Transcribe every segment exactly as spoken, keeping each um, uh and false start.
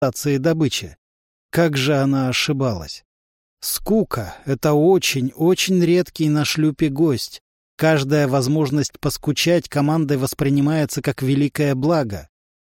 эксплуатации добычи. Как же она ошибалась. Скука — это очень-очень редкий на шлюпе гость. Каждая возможность поскучать командой воспринимается как великое благо.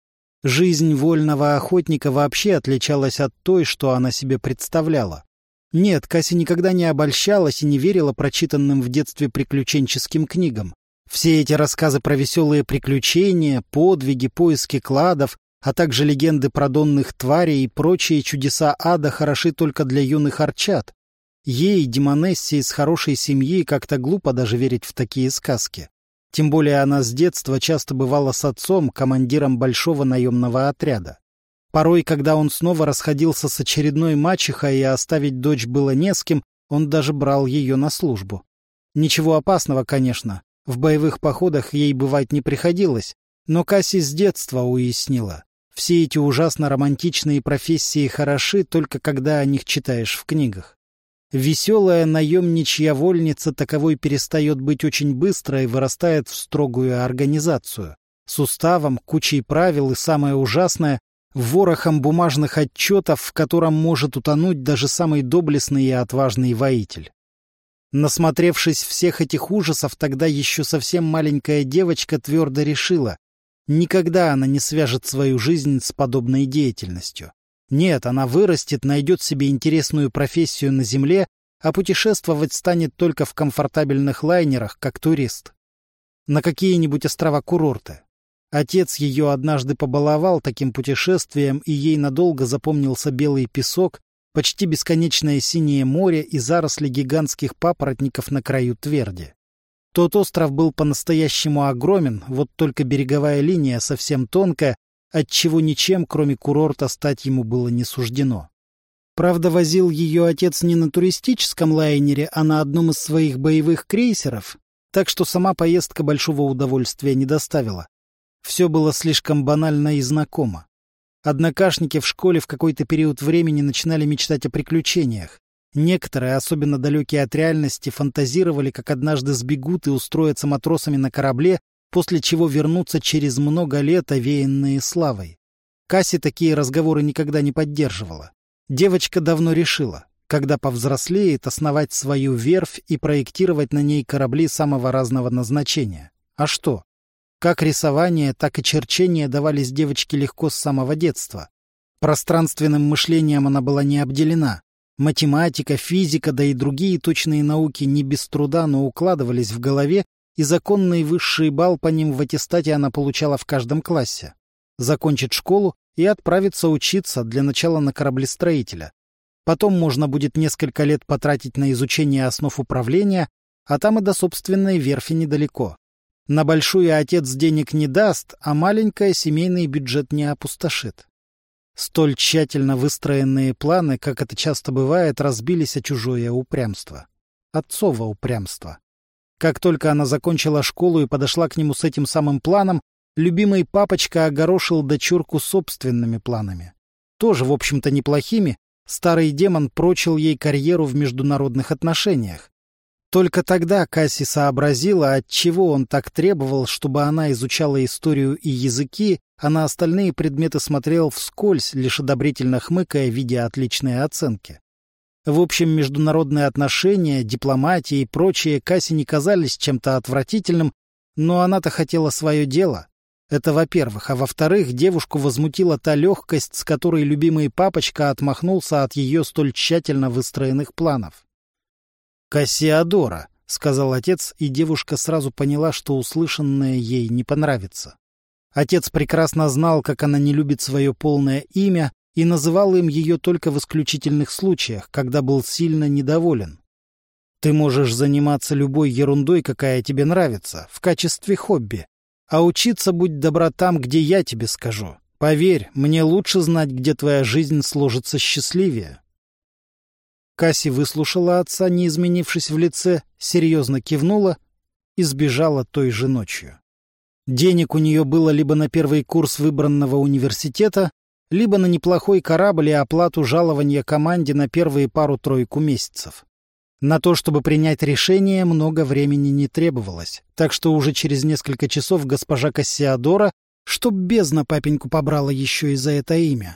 Жизнь вольного охотника вообще отличалась от той, что она себе представляла. Нет, Касси никогда не обольщалась и не верила прочитанным в детстве приключенческим книгам. Все эти рассказы про веселые приключения, подвиги, поиски кладов, а также легенды про донных тварей и прочие чудеса ада хороши только для юных арчат. Ей, демонессе из хорошей семьи, как-то глупо даже верить в такие сказки. Тем более она с детства часто бывала с отцом, командиром большого наемного отряда. Порой, когда он снова расходился с очередной мачехой и оставить дочь было не с кем, он даже брал ее на службу. Ничего опасного, конечно. В боевых походах ей бывать не приходилось, но Касси с детства уяснила. Все эти ужасно романтичные профессии хороши, только когда о них читаешь в книгах. Веселая наемничья вольница таковой перестает быть очень быстро и вырастает в строгую организацию. С уставом, кучей правил и, самое ужасное, ворохом бумажных отчетов, в котором может утонуть даже самый доблестный и отважный воитель. Насмотревшись всех этих ужасов, тогда еще совсем маленькая девочка твердо решила, никогда она не свяжет свою жизнь с подобной деятельностью. Нет, она вырастет, найдет себе интересную профессию на земле, а путешествовать станет только в комфортабельных лайнерах, как турист. На какие-нибудь острова-курорты. Отец ее однажды побаловал таким путешествием, и ей надолго запомнился белый песок, почти бесконечное синее море и заросли гигантских папоротников на краю тверди. Тот остров был по-настоящему огромен, вот только береговая линия совсем тонкая, отчего ничем, кроме курорта, стать ему было не суждено. Правда, возил ее отец не на туристическом лайнере, а на одном из своих боевых крейсеров, так что сама поездка большого удовольствия не доставила. Все было слишком банально и знакомо. Однокашники в школе в какой-то период времени начинали мечтать о приключениях. Некоторые, особенно далекие от реальности, фантазировали, как однажды сбегут и устроятся матросами на корабле, после чего вернутся через много лет, овеянные славой. Касси такие разговоры никогда не поддерживала. Девочка давно решила, когда повзрослеет, основать свою верфь и проектировать на ней корабли самого разного назначения. А что? Как рисование, так и черчение давались девочке легко с самого детства. Пространственным мышлением она была не обделена. Математика, физика, да и другие точные науки не без труда, но укладывались в голове, и законный высший балл по ним в аттестате она получала в каждом классе. Закончит школу и отправится учиться для начала на кораблестроителя. Потом можно будет несколько лет потратить на изучение основ управления, а там и до собственной верфи недалеко. На большую отец денег не даст, а маленькая семейный бюджет не опустошит. Столь тщательно выстроенные планы, как это часто бывает, разбились о чужое упрямство. Отцово упрямство. Как только она закончила школу и подошла к нему с этим самым планом, любимый папочка огорошил дочурку собственными планами. Тоже, в общем-то, неплохими. Старый демон прочил ей карьеру в международных отношениях. Только тогда Касси сообразила, отчего он так требовал, чтобы она изучала историю и языки, а на остальные предметы смотрел вскользь, лишь одобрительно хмыкая, видя отличные оценки. В общем, международные отношения, дипломатия и прочее Касси не казались чем-то отвратительным, но она-то хотела свое дело. Это во-первых, а во-вторых, девушку возмутила та легкость, с которой любимый папочка отмахнулся от ее столь тщательно выстроенных планов. «Кассиодора», — сказал отец, и девушка сразу поняла, что услышанное ей не понравится. Отец прекрасно знал, как она не любит свое полное имя, и называл им ее только в исключительных случаях, когда был сильно недоволен. «Ты можешь заниматься любой ерундой, какая тебе нравится, в качестве хобби. А учиться, будь добра, там, где я тебе скажу. Поверь, мне лучше знать, где твоя жизнь сложится счастливее». Касси выслушала отца, не изменившись в лице, серьезно кивнула и сбежала той же ночью. Денег у нее было либо на первый курс выбранного университета, либо на неплохой корабль и оплату жалования команде на первые пару-тройку месяцев. На то, чтобы принять решение, много времени не требовалось, так что уже через несколько часов госпожа Кассиодора, чтоб бездна папеньку побрала еще и за это имя,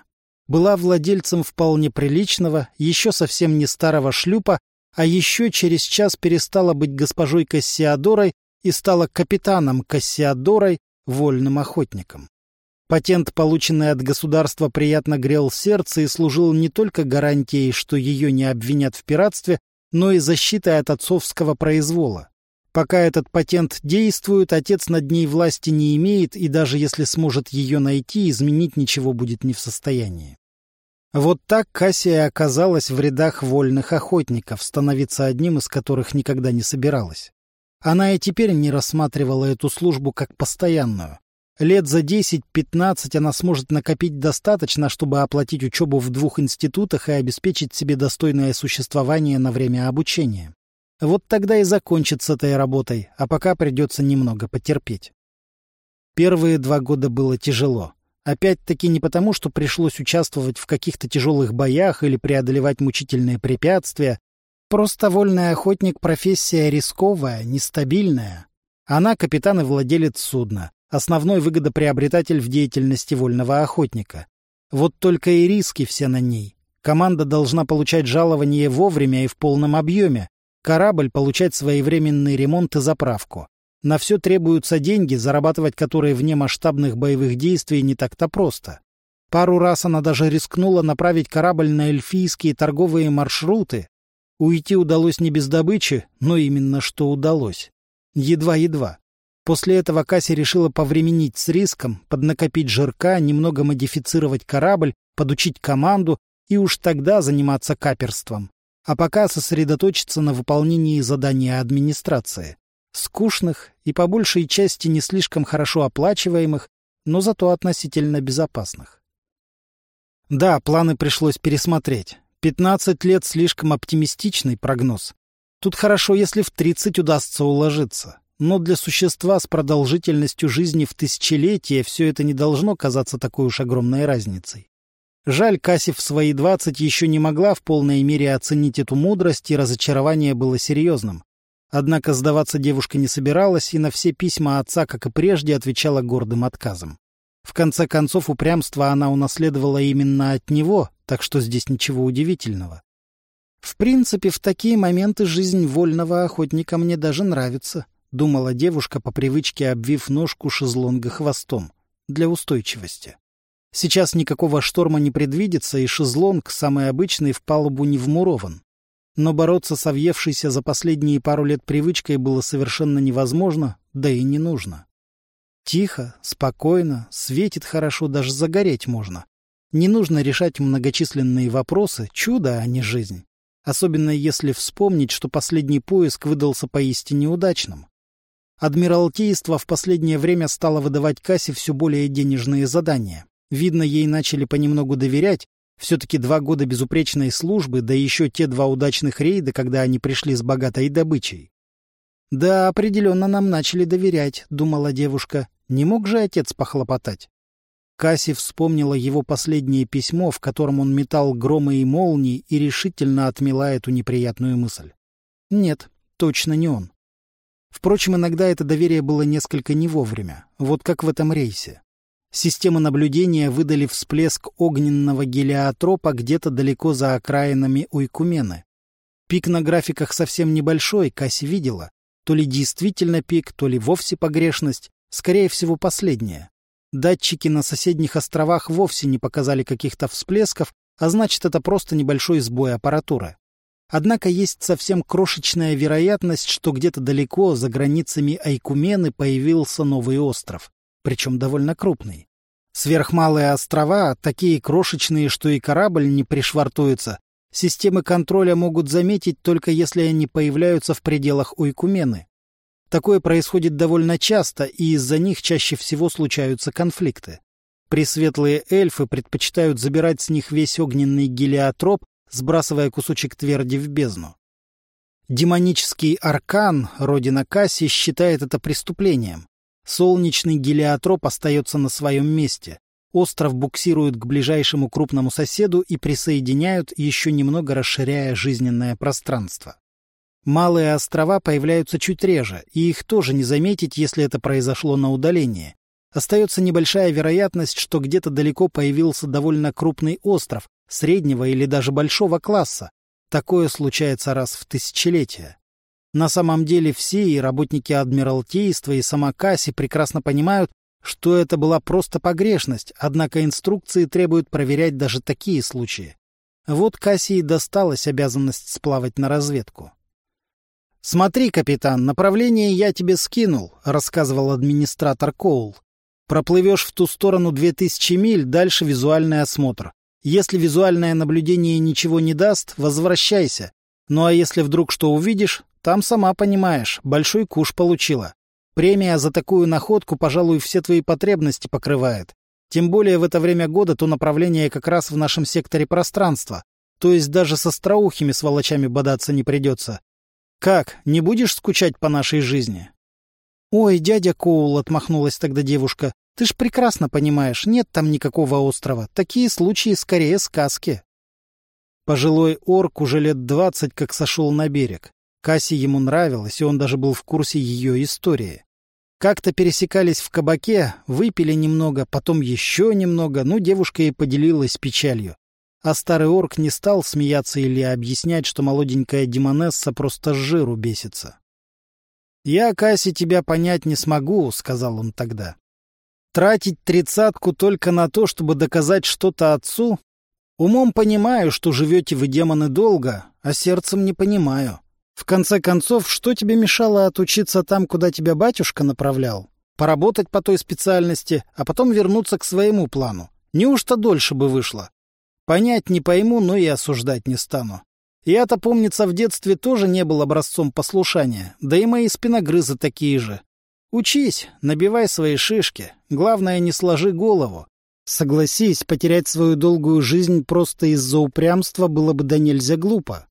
была владельцем вполне приличного, еще совсем не старого шлюпа, а еще через час перестала быть госпожой Кассиодорой и стала капитаном Кассиодорой, вольным охотником. Патент, полученный от государства, приятно грел сердце и служил не только гарантией, что ее не обвинят в пиратстве, но и защитой от отцовского произвола. Пока этот патент действует, отец над ней власти не имеет, и даже если сможет ее найти, изменить ничего будет не в состоянии. Вот так Кассия оказалась в рядах вольных охотников, становиться одним из которых никогда не собиралась. Она и теперь не рассматривала эту службу как постоянную. Лет за десять-пятнадцать она сможет накопить достаточно, чтобы оплатить учебу в двух институтах и обеспечить себе достойное существование на время обучения. Вот тогда и закончит с этой работой, а пока придется немного потерпеть. Первые два года было тяжело. Опять-таки не потому, что пришлось участвовать в каких-то тяжелых боях или преодолевать мучительные препятствия. Просто вольный охотник — профессия рисковая, нестабильная. Она капитан и владелец судна, основной выгодоприобретатель в деятельности вольного охотника. Вот только и риски все на ней. Команда должна получать жалование вовремя и в полном объеме. Корабль получать своевременный ремонт и заправку. На все требуются деньги, зарабатывать которые вне масштабных боевых действий не так-то просто. Пару раз она даже рискнула направить корабль на эльфийские торговые маршруты. Уйти удалось не без добычи, но именно что удалось. Едва-едва. После этого Касси решила повременить с риском, поднакопить жирка, немного модифицировать корабль, подучить команду и уж тогда заниматься каперством. А пока сосредоточиться на выполнении задания администрации. Скучных и по большей части не слишком хорошо оплачиваемых, но зато относительно безопасных. Да, планы пришлось пересмотреть. Пятнадцать лет — слишком оптимистичный прогноз. Тут хорошо, если в тридцать удастся уложиться. Но для существа с продолжительностью жизни в тысячелетие все это не должно казаться такой уж огромной разницей. Жаль, Касси в свои двадцать еще не могла в полной мере оценить эту мудрость, и разочарование было серьезным. Однако сдаваться девушка не собиралась, и на все письма отца, как и прежде, отвечала гордым отказом. В конце концов, упрямство она унаследовала именно от него, так что здесь ничего удивительного. «В принципе, в такие моменты жизнь вольного охотника мне даже нравится», — думала девушка, по привычке обвив ножку шезлонга хвостом, для устойчивости. Сейчас никакого шторма не предвидится, и шезлонг, самый обычный, в палубу не вмурован. Но бороться с овьевшейся за последние пару лет привычкой было совершенно невозможно, да и не нужно. Тихо, спокойно, светит хорошо, даже загореть можно. Не нужно решать многочисленные вопросы, чудо, а не жизнь. Особенно если вспомнить, что последний поиск выдался поистине удачным. Адмиралтейство в последнее время стало выдавать Касси все более денежные задания. Видно, ей начали понемногу доверять. Все-таки два года безупречной службы, да еще те два удачных рейда, когда они пришли с богатой добычей. «Да, определенно нам начали доверять», — думала девушка. «Не мог же отец похлопотать?» Касси вспомнила его последнее письмо, в котором он метал громы и молнии, и решительно отмела эту неприятную мысль. Нет, точно не он. Впрочем, иногда это доверие было несколько не вовремя, вот как в этом рейсе. Системы наблюдения выдали всплеск огненного гелиотропа где-то далеко за окраинами Ойкумены. Пик на графиках совсем небольшой, Касси видела. То ли действительно пик, то ли вовсе погрешность, скорее всего, последнее. Датчики на соседних островах вовсе не показали каких-то всплесков, а значит, это просто небольшой сбой аппаратуры. Однако есть совсем крошечная вероятность, что где-то далеко, за границами Ойкумены, появился новый остров. Причем довольно крупный. Сверхмалые острова, такие крошечные, что и корабль не пришвартуется, системы контроля могут заметить только если они появляются в пределах Ойкумены. Такое происходит довольно часто, и из-за них чаще всего случаются конфликты. Пресветлые эльфы предпочитают забирать с них весь огненный гелиотроп, сбрасывая кусочек тверди в бездну. Демонический аркан, родина Касси, считает это преступлением. Солнечный гелиотроп остается на своем месте. Остров буксируют к ближайшему крупному соседу и присоединяют, еще немного расширяя жизненное пространство. Малые острова появляются чуть реже, и их тоже не заметить, если это произошло на удалении. Остается небольшая вероятность, что где-то далеко появился довольно крупный остров, среднего или даже большого класса. Такое случается раз в тысячелетие. На самом деле все, и работники Адмиралтейства, и сама Касси, прекрасно понимают, что это была просто погрешность, однако инструкции требуют проверять даже такие случаи. Вот Кассии досталась обязанность сплавать на разведку. «Смотри, капитан, направление я тебе скинул», — рассказывал администратор Коул. «Проплывешь в ту сторону две тысячи миль, дальше визуальный осмотр. Если визуальное наблюдение ничего не даст, возвращайся. Ну а если вдруг что увидишь, там, сама понимаешь, большой куш получила. Премия за такую находку, пожалуй, все твои потребности покрывает. Тем более в это время года то направление как раз в нашем секторе пространства. То есть даже со остроухими сволочами бодаться не придется. Как, не будешь скучать по нашей жизни?» «Ой, дядя Коул», — отмахнулась тогда девушка, — «ты ж прекрасно понимаешь, нет там никакого острова. Такие случаи скорее сказки». Пожилой орк уже лет двадцать как сошел на берег. Касси ему нравилось, и он даже был в курсе ее истории. Как-то пересекались в кабаке, выпили немного, потом еще немного, ну, девушка и поделилась печалью. А старый орк не стал смеяться или объяснять, что молоденькая демонесса просто с жиру бесится. «Я, Касси, тебя понять не смогу», — сказал он тогда. «Тратить тридцатку только на то, чтобы доказать что-то отцу? Умом понимаю, что живете вы, демоны, долго, а сердцем не понимаю. В конце концов, что тебе мешало отучиться там, куда тебя батюшка направлял? Поработать по той специальности, а потом вернуться к своему плану. Неужто дольше бы вышло? Понять не пойму, но и осуждать не стану. Я-то, помнится, в детстве тоже не был образцом послушания, да и мои спиногрызы такие же. Учись, набивай свои шишки, главное, не сложи голову. Согласись, потерять свою долгую жизнь просто из-за упрямства было бы да нельзя глупо».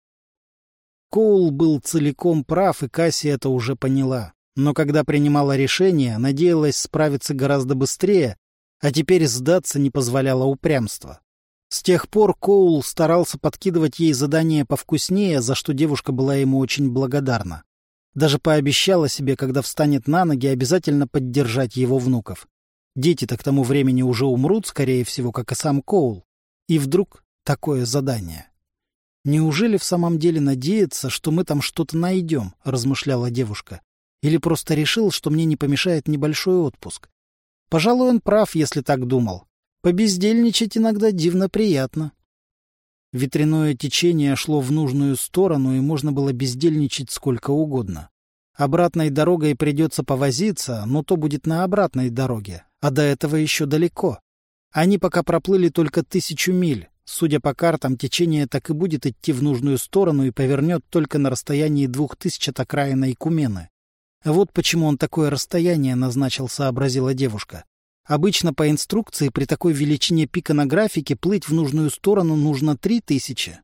Коул был целиком прав, и Касси это уже поняла. Но когда принимала решение, надеялась справиться гораздо быстрее, а теперь сдаться не позволяло упрямство. С тех пор Коул старался подкидывать ей задания повкуснее, за что девушка была ему очень благодарна. Даже пообещала себе, когда встанет на ноги, обязательно поддержать его внуков. Дети-то к тому времени уже умрут, скорее всего, как и сам Коул. И вдруг такое задание. «Неужели в самом деле надеется, что мы там что-то найдем?» — размышляла девушка. «Или просто решил, что мне не помешает небольшой отпуск? Пожалуй, он прав, если так думал. Побездельничать иногда дивно приятно». Ветряное течение шло в нужную сторону, и можно было бездельничать сколько угодно. Обратной дорогой придется повозиться, но то будет на обратной дороге, а до этого еще далеко. Они пока проплыли только тысячу миль. Судя по картам, течение так и будет идти в нужную сторону и повернет только на расстоянии двух тысяч от окраины Икумены. Вот почему он такое расстояние назначил, сообразила девушка. Обычно по инструкции при такой величине пика на графике плыть в нужную сторону нужно три тысячи.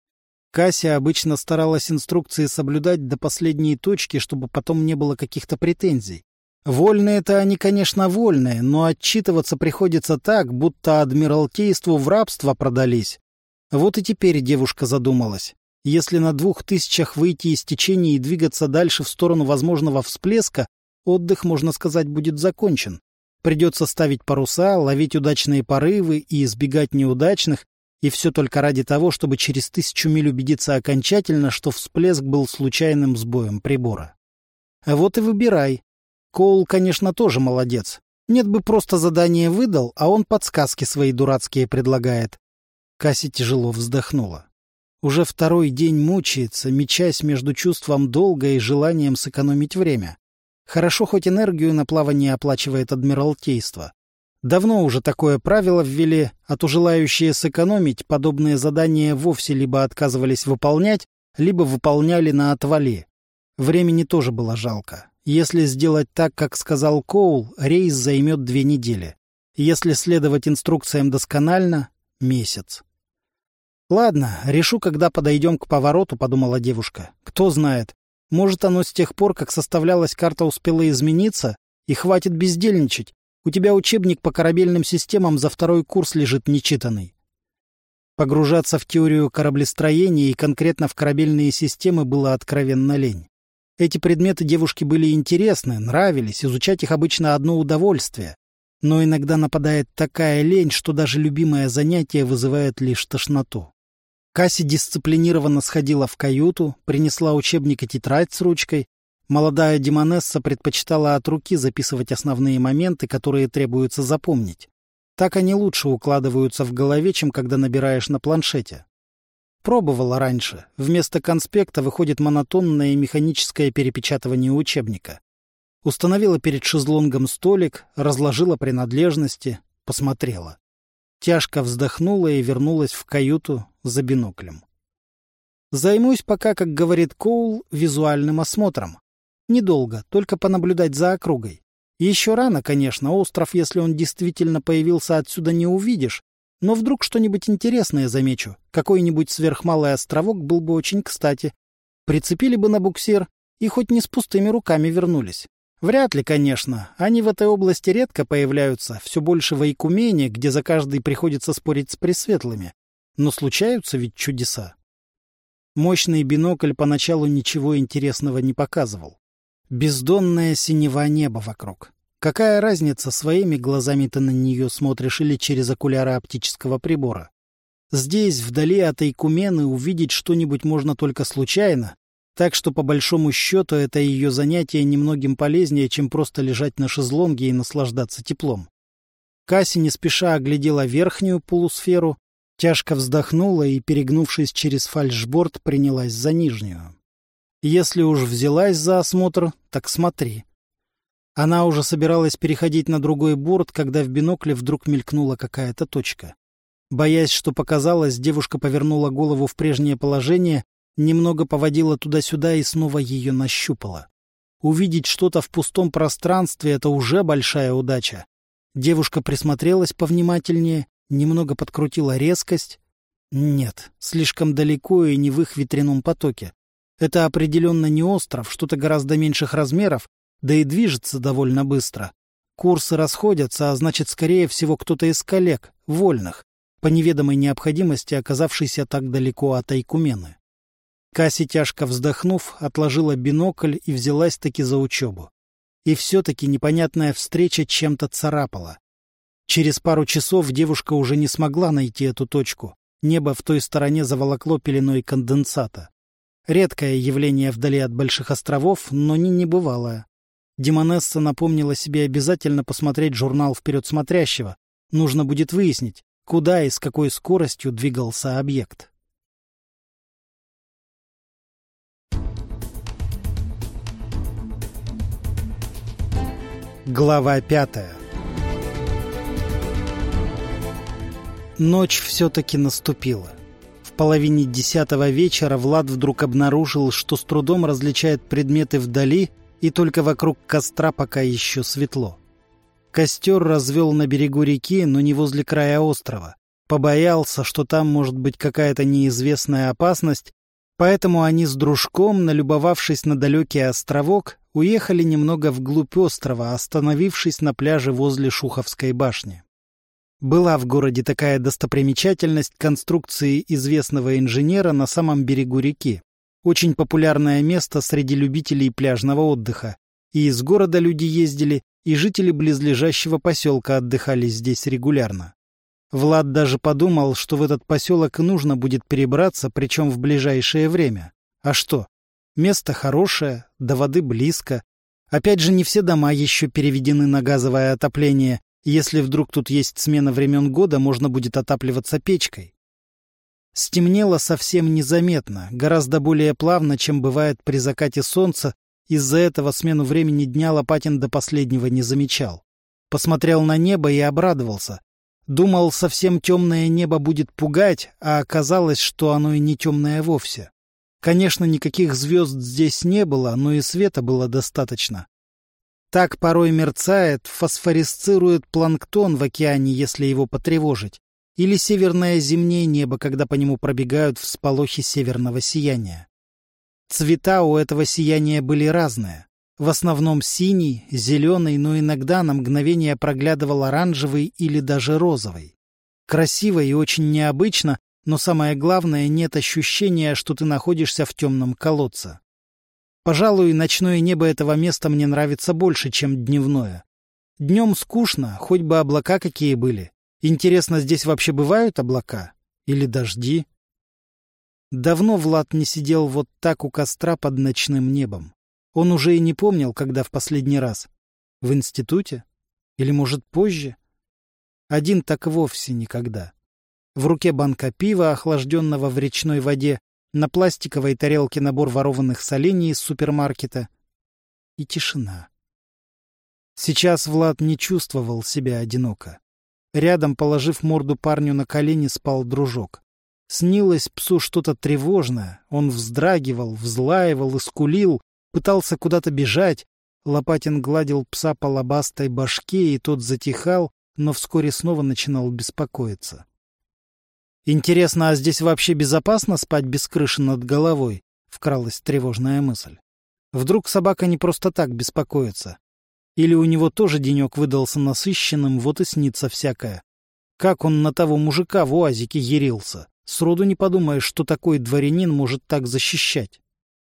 Кася обычно старалась инструкции соблюдать до последней точки, чтобы потом не было каких-то претензий. Вольные-то они, конечно, вольные, но отчитываться приходится так, будто Адмиралтейству в рабство продались. Вот и теперь девушка задумалась. Если на двух тысячах выйти из течения и двигаться дальше в сторону возможного всплеска, отдых, можно сказать, будет закончен. Придется ставить паруса, ловить удачные порывы и избегать неудачных, и все только ради того, чтобы через тысячу миль убедиться окончательно, что всплеск был случайным сбоем прибора. А вот и выбирай. Коул, конечно, тоже молодец. Нет бы просто задание выдал, а он подсказки свои дурацкие предлагает. Касси тяжело вздохнула. Уже второй день мучается, мечась между чувством долга и желанием сэкономить время. Хорошо, хоть энергию на плавание оплачивает Адмиралтейство. Давно уже такое правило ввели, а то желающие сэкономить подобные задания вовсе либо отказывались выполнять, либо выполняли на отвали. Времени тоже было жалко. Если сделать так, как сказал Коул, рейс займет две недели. Если следовать инструкциям досконально — месяц. «Ладно, решу, когда подойдем к повороту», — подумала девушка. «Кто знает, может, оно с тех пор, как составлялась карта, успело измениться, и хватит бездельничать. У тебя учебник по корабельным системам за второй курс лежит нечитанный». Погружаться в теорию кораблестроения и конкретно в корабельные системы было откровенно лень. Эти предметы девушке были интересны, нравились, изучать их обычно одно удовольствие. Но иногда нападает такая лень, что даже любимое занятие вызывает лишь тошноту. Касси дисциплинированно сходила в каюту, принесла учебник и тетрадь с ручкой. Молодая демонесса предпочитала от руки записывать основные моменты, которые требуется запомнить. Так они лучше укладываются в голове, чем когда набираешь на планшете. Пробовала раньше. Вместо конспекта выходит монотонное механическое перепечатывание учебника. Установила перед шезлонгом столик, разложила принадлежности, посмотрела. Тяжко вздохнула и вернулась в каюту за биноклем. Займусь пока, как говорит Коул, визуальным осмотром. Недолго, только понаблюдать за округой. Еще рано, конечно, остров, если он действительно появился, отсюда не увидишь, но вдруг что-нибудь интересное замечу. Какой-нибудь сверхмалый островок был бы очень кстати. Прицепили бы на буксир и хоть не с пустыми руками вернулись. Вряд ли, конечно. Они в этой области редко появляются, все больше в Айкумене, где за каждый приходится спорить с пресветлыми. Но случаются ведь чудеса. Мощный бинокль поначалу ничего интересного не показывал. Бездонное синева неба вокруг. Какая разница, своими глазами ты на нее смотришь или через окуляры оптического прибора? Здесь, вдали от Айкумены, увидеть что-нибудь можно только случайно, так что, по большому счету, это ее занятие немногим полезнее, чем просто лежать на шезлонге и наслаждаться теплом. Касси не спеша оглядела верхнюю полусферу, тяжко вздохнула и, перегнувшись через фальшборд, принялась за нижнюю. Если уж взялась за осмотр, так смотри. Она уже собиралась переходить на другой борт, когда в бинокле вдруг мелькнула какая-то точка. Боясь, что показалось, девушка повернула голову в прежнее положение, немного поводила туда-сюда и снова ее нащупала. Увидеть что-то в пустом пространстве — это уже большая удача. Девушка присмотрелась повнимательнее, немного подкрутила резкость. Нет, слишком далеко и не в их ветряном потоке. Это определенно не остров, что-то гораздо меньших размеров, да и движется довольно быстро. Курсы расходятся, а значит, скорее всего, кто-то из коллег, вольных, по неведомой необходимости оказавшийся так далеко от Айкумены. Касси, тяжко вздохнув, отложила бинокль и взялась-таки за учебу. И все-таки непонятная встреча чем-то царапала. Через пару часов девушка уже не смогла найти эту точку. Небо в той стороне заволокло пеленой конденсата. Редкое явление вдали от больших островов, но не небывалое. Демонесса напомнила себе обязательно посмотреть журнал «Вперед смотрящего». Нужно будет выяснить, куда и с какой скоростью двигался объект. Глава пятая. Ночь все-таки наступила. В половине десятого вечера Влад вдруг обнаружил, что с трудом различает предметы вдали, и только вокруг костра пока еще светло. Костер развел на берегу реки, но не возле края острова. Побоялся, что там может быть какая-то неизвестная опасность, поэтому они с дружком, налюбовавшись на далекий островок, уехали немного вглубь острова, остановившись на пляже возле Шуховской башни. Была в городе такая достопримечательность конструкции известного инженера на самом берегу реки. Очень популярное место среди любителей пляжного отдыха. И из города люди ездили, и жители близлежащего поселка отдыхали здесь регулярно. Влад даже подумал, что в этот поселок нужно будет перебраться, причем в ближайшее время. А что? Место хорошее, до воды близко. Опять же, не все дома еще переведены на газовое отопление. Если вдруг тут есть смена времен года, можно будет отапливаться печкой. Стемнело совсем незаметно, гораздо более плавно, чем бывает при закате солнца. Из-за этого смену времени дня Лопатин до последнего не замечал. Посмотрел на небо и обрадовался. Думал, совсем темное небо будет пугать, а оказалось, что оно и не темное вовсе. Конечно, никаких звезд здесь не было, но и света было достаточно. Так порой мерцает, фосфорисцирует планктон в океане, если его потревожить, или северное зимнее небо, когда по нему пробегают всполохи северного сияния. Цвета у этого сияния были разные. В основном синий, зеленый, но иногда на мгновение проглядывал оранжевый или даже розовый. Красиво и очень необычно, но самое главное, нет ощущения, что ты находишься в темном колодце. Пожалуй, ночное небо этого места мне нравится больше, чем дневное. Днем скучно, хоть бы облака какие были. Интересно, здесь вообще бывают облака? Или дожди? Давно Влад не сидел вот так у костра под ночным небом. Он уже и не помнил, когда в последний раз. В институте? Или, может, позже? Один так вовсе никогда. В руке банка пива, охлажденного в речной воде, на пластиковой тарелке набор ворованных солений из супермаркета. И тишина. Сейчас Влад не чувствовал себя одиноко. Рядом, положив морду парню на колени, спал дружок. Снилось псу что-то тревожное. Он вздрагивал, взлаивал и скулил, пытался куда-то бежать. Лопатин гладил пса по лобастой башке, и тот затихал, но вскоре снова начинал беспокоиться. «Интересно, а здесь вообще безопасно спать без крыши над головой?» — вкралась тревожная мысль. «Вдруг собака не просто так беспокоится? Или у него тоже денек выдался насыщенным, вот и снится всякое? Как он на того мужика в уазике ярился? Сроду не подумаешь, что такой дворянин может так защищать».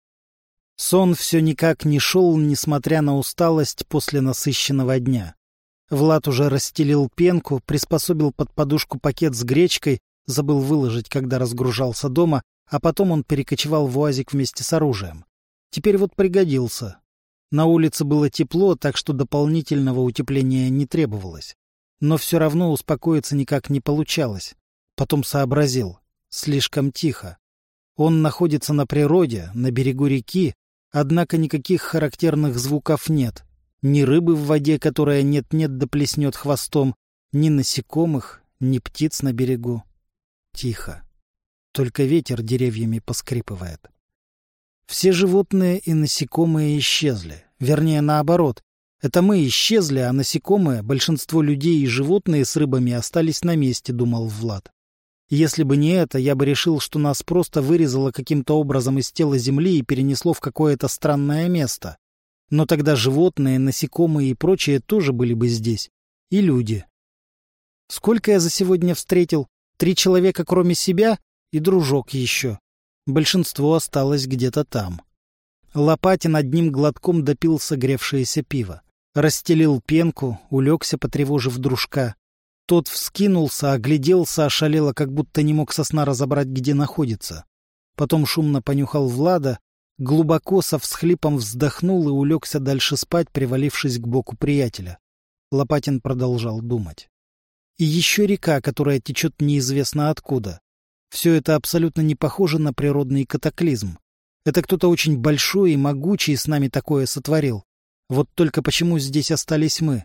Сон все никак не шел, несмотря на усталость после насыщенного дня. Влад уже расстелил пенку, приспособил под подушку пакет с гречкой, забыл выложить, когда разгружался дома, а потом он перекочевал в уазик вместе с оружием. Теперь вот пригодился. На улице было тепло, так что дополнительного утепления не требовалось. Но все равно успокоиться никак не получалось. Потом сообразил. Слишком тихо. Он находится на природе, на берегу реки, однако никаких характерных звуков нет. Ни рыбы в воде, которая нет-нет да плеснет хвостом, ни насекомых, ни птиц на берегу. Тихо. Только ветер деревьями поскрипывает. Все животные и насекомые исчезли. Вернее, наоборот. Это мы исчезли, а насекомые, большинство людей и животные с рыбами остались на месте, думал Влад. Если бы не это, я бы решил, что нас просто вырезало каким-то образом из тела Земли и перенесло в какое-то странное место. Но тогда животные, насекомые и прочее тоже были бы здесь. И люди. Сколько я за сегодня встретил? Три человека, кроме себя, и дружок еще. Большинство осталось где-то там. Лопатин одним глотком допил согревшееся пиво. Расстелил пенку, улегся, потревожив дружка. Тот вскинулся, огляделся, ошалело, как будто не мог со сна разобрать, где находится. Потом шумно понюхал Влада, глубоко со всхлипом вздохнул и улегся дальше спать, привалившись к боку приятеля. Лопатин продолжал думать. И еще река, которая течет неизвестно откуда. Все это абсолютно не похоже на природный катаклизм. Это кто-то очень большой и могучий с нами такое сотворил. Вот только почему здесь остались мы?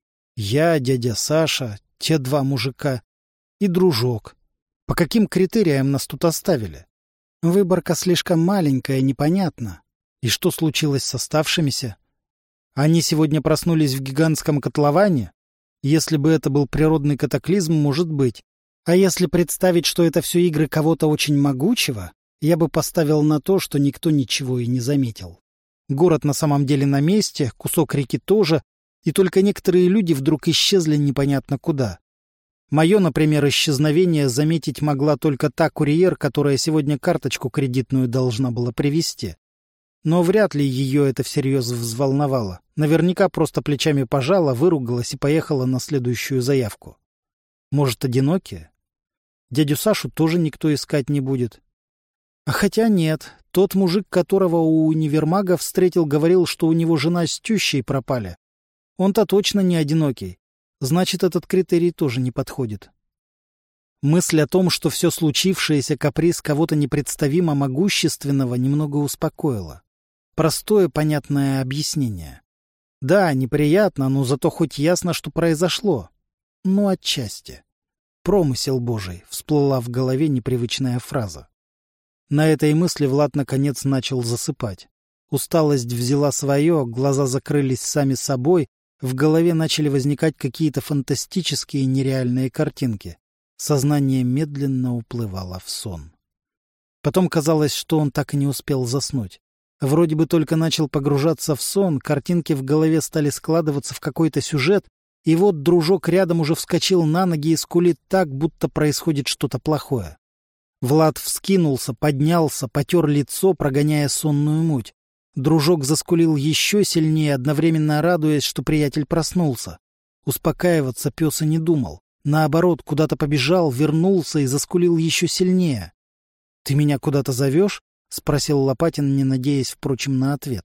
Я, дядя Саша, те два мужика и дружок. По каким критериям нас тут оставили? Выборка слишком маленькая, непонятно. И что случилось с оставшимися? Они сегодня проснулись в гигантском котловане? Если бы это был природный катаклизм, может быть. А если представить, что это все игры кого-то очень могучего, я бы поставил на то, что никто ничего и не заметил. Город на самом деле на месте, кусок реки тоже, и только некоторые люди вдруг исчезли непонятно куда. Мое, например, исчезновение заметить могла только та курьер, которая сегодня карточку кредитную должна была привезти. Но вряд ли ее это всерьез взволновало. Наверняка просто плечами пожала, выругалась и поехала на следующую заявку. Может, одинокие? Дядю Сашу тоже никто искать не будет. А хотя нет, тот мужик, которого у универмага встретил, говорил, что у него жена с тещей пропали. Он-то точно не одинокий. Значит, этот критерий тоже не подходит. Мысль о том, что все случившееся каприз кого-то непредставимо могущественного, немного успокоила. Простое, понятное объяснение. Да, неприятно, но зато хоть ясно, что произошло. Ну, отчасти. «Промысел Божий», — всплыла в голове непривычная фраза. На этой мысли Влад наконец начал засыпать. Усталость взяла свое, глаза закрылись сами собой, в голове начали возникать какие-то фантастические нереальные картинки. Сознание медленно уплывало в сон. Потом казалось, что он так и не успел заснуть. Вроде бы только начал погружаться в сон, картинки в голове стали складываться в какой-то сюжет, и вот дружок рядом уже вскочил на ноги и скулит так, будто происходит что-то плохое. Влад вскинулся, поднялся, потер лицо, прогоняя сонную муть. Дружок заскулил еще сильнее, одновременно радуясь, что приятель проснулся. Успокаиваться пес и не думал. Наоборот, куда-то побежал, вернулся и заскулил еще сильнее. — Ты меня куда-то зовешь? — спросил Лопатин, не надеясь, впрочем, на ответ.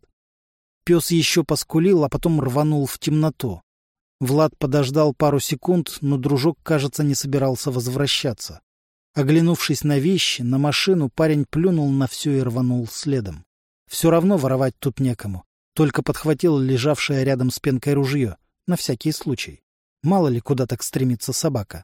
Пес еще поскулил, а потом рванул в темноту. Влад подождал пару секунд, но дружок, кажется, не собирался возвращаться. Оглянувшись на вещи, на машину, парень плюнул на все и рванул следом. Все равно воровать тут некому. Только подхватил лежавшее рядом с пенкой ружье. На всякий случай. Мало ли, куда так стремится собака.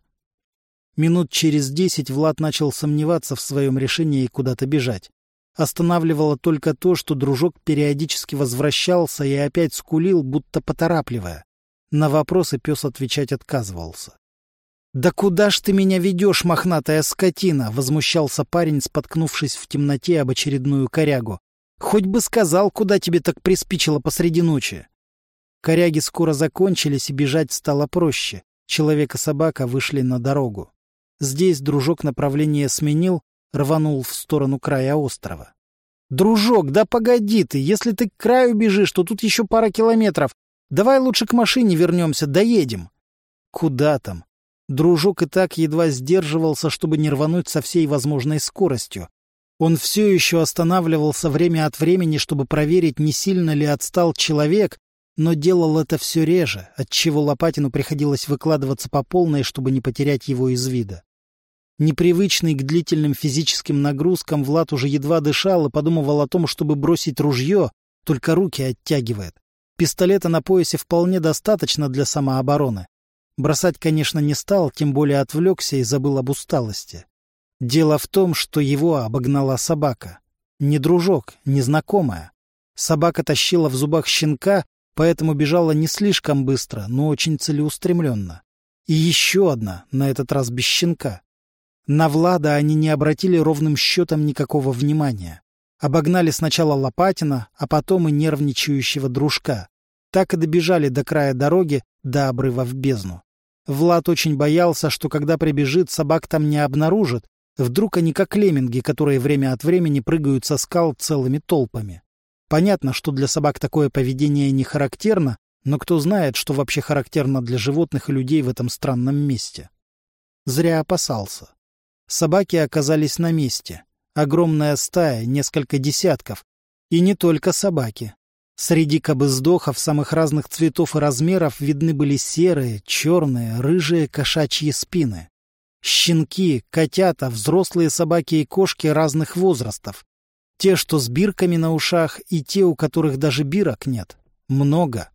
Минут через десять Влад начал сомневаться в своем решении куда-то бежать. Останавливало только то, что дружок периодически возвращался и опять скулил, будто поторапливая. На вопросы пес отвечать отказывался. «Да куда ж ты меня ведешь, мохнатая скотина?» — возмущался парень, споткнувшись в темноте об очередную корягу. «Хоть бы сказал, куда тебе так приспичило посреди ночи». Коряги скоро закончились, и бежать стало проще. Человек и собака вышли на дорогу. Здесь дружок направление сменил, рванул в сторону края острова. «Дружок, да погоди ты! Если ты к краю бежишь, то тут еще пара километров. Давай лучше к машине вернемся, доедем». Куда там? Дружок и так едва сдерживался, чтобы не рвануть со всей возможной скоростью. Он все еще останавливался время от времени, чтобы проверить, не сильно ли отстал человек, но делал это все реже, отчего Лопатину приходилось выкладываться по полной, чтобы не потерять его из вида. Непривычный к длительным физическим нагрузкам, Влад уже едва дышал и подумывал о том, чтобы бросить ружье, только руки оттягивает. Пистолета на поясе вполне достаточно для самообороны. Бросать, конечно, не стал, тем более отвлекся и забыл об усталости. Дело в том, что его обогнала собака. Не дружок, не знакомая. Собака тащила в зубах щенка, поэтому бежала не слишком быстро, но очень целеустремленно. И еще одна, на этот раз без щенка. На Влада они не обратили ровным счетом никакого внимания. Обогнали сначала Лопатина, а потом и нервничающего дружка. Так и добежали до края дороги, до обрыва в бездну. Влад очень боялся, что когда прибежит, собак там не обнаружит. Вдруг они как лемминги, которые время от времени прыгают со скал целыми толпами. Понятно, что для собак такое поведение не характерно, но кто знает, что вообще характерно для животных и людей в этом странном месте. Зря опасался. Собаки оказались на месте. Огромная стая, несколько десятков. И не только собаки. Среди кобыздохов самых разных цветов и размеров видны были серые, черные, рыжие кошачьи спины. Щенки, котята, взрослые собаки и кошки разных возрастов. Те, что с бирками на ушах, и те, у которых даже бирок нет. Много.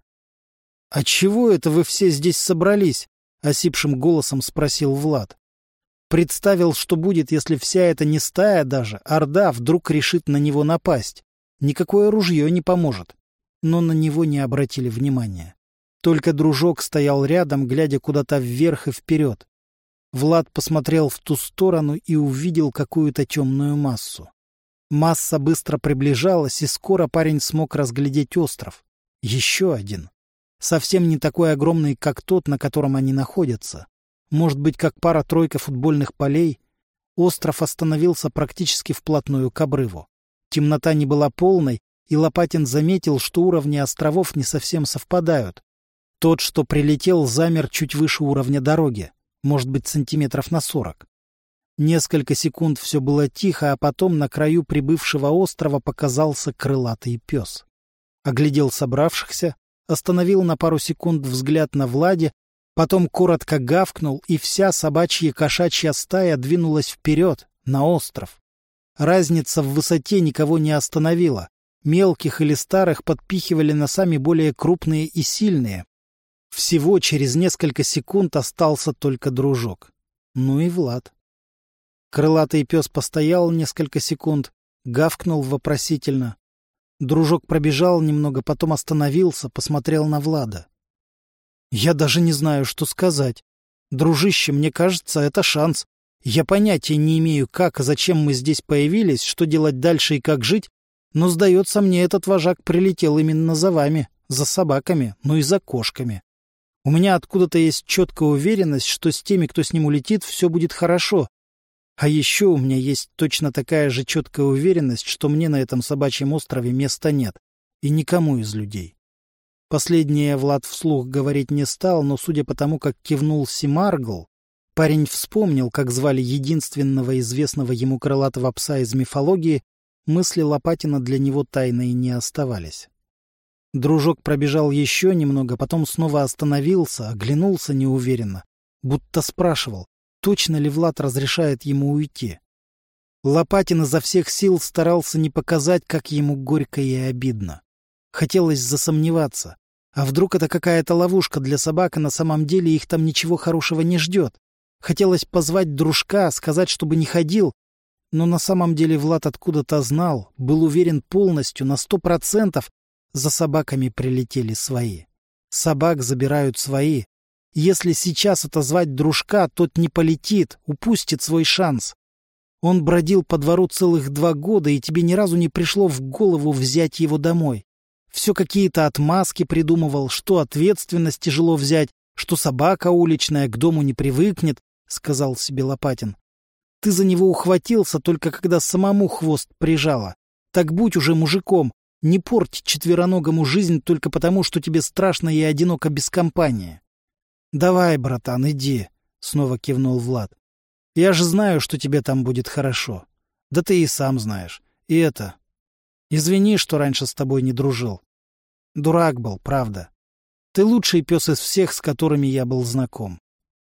— А чего это вы все здесь собрались? — осипшим голосом спросил Влад. Представил, что будет, если вся эта не стая даже, орда вдруг решит на него напасть. Никакое ружье не поможет. Но на него не обратили внимания. Только дружок стоял рядом, глядя куда-то вверх и вперед. Влад посмотрел в ту сторону и увидел какую-то темную массу. Масса быстро приближалась, и скоро парень смог разглядеть остров. Еще один. Совсем не такой огромный, как тот, на котором они находятся. Может быть, как пара-тройка футбольных полей. Остров остановился практически вплотную к обрыву. Темнота не была полной, и Лопатин заметил, что уровни островов не совсем совпадают. Тот, что прилетел, замер чуть выше уровня дороги. Может быть, сантиметров на сорок. Несколько секунд все было тихо, а потом на краю прибывшего острова показался крылатый пес. Оглядел собравшихся, остановил на пару секунд взгляд на Владе, потом коротко гавкнул, и вся собачья кошачья стая двинулась вперед, на остров. Разница в высоте никого не остановила. Мелких или старых подпихивали носами более крупные и сильные. Всего через несколько секунд остался только дружок. Ну и Влад. Крылатый пес постоял несколько секунд, гавкнул вопросительно. Дружок пробежал немного, потом остановился, посмотрел на Влада. «Я даже не знаю, что сказать. Дружище, мне кажется, это шанс. Я понятия не имею, как и зачем мы здесь появились, что делать дальше и как жить, но, сдается мне, этот вожак прилетел именно за вами, за собаками, ну и за кошками. У меня откуда-то есть четкая уверенность, что с теми, кто с ним улетит, все будет хорошо. А еще у меня есть точно такая же четкая уверенность, что мне на этом собачьем острове места нет. И никому из людей. Последнее Влад вслух говорить не стал, но, судя по тому, как кивнул Семаргл, парень вспомнил, как звали единственного известного ему крылатого пса из мифологии, мысли Лопатина для него тайной не оставались. Дружок пробежал еще немного, потом снова остановился, оглянулся неуверенно, будто спрашивал, точно ли Влад разрешает ему уйти. Лопатин изо всех сил старался не показать, как ему горько и обидно. Хотелось засомневаться. А вдруг это какая-то ловушка для собак, и на самом деле их там ничего хорошего не ждет? Хотелось позвать дружка, сказать, чтобы не ходил. Но на самом деле Влад откуда-то знал, был уверен полностью, на сто процентов, за собаками прилетели свои. Собак забирают свои. Если сейчас отозвать дружка, тот не полетит, упустит свой шанс. Он бродил по двору целых два года, и тебе ни разу не пришло в голову взять его домой. Все какие-то отмазки придумывал, что ответственность тяжело взять, что собака уличная к дому не привыкнет, — сказал себе Лопатин. Ты за него ухватился только когда самому хвост прижало. Так будь уже мужиком, не порть четвероногому жизнь только потому, что тебе страшно и одиноко без компании. — Давай, братан, иди, — снова кивнул Влад. — Я же знаю, что тебе там будет хорошо. Да ты и сам знаешь. И это... Извини, что раньше с тобой не дружил. Дурак был, правда. Ты лучший пес из всех, с которыми я был знаком.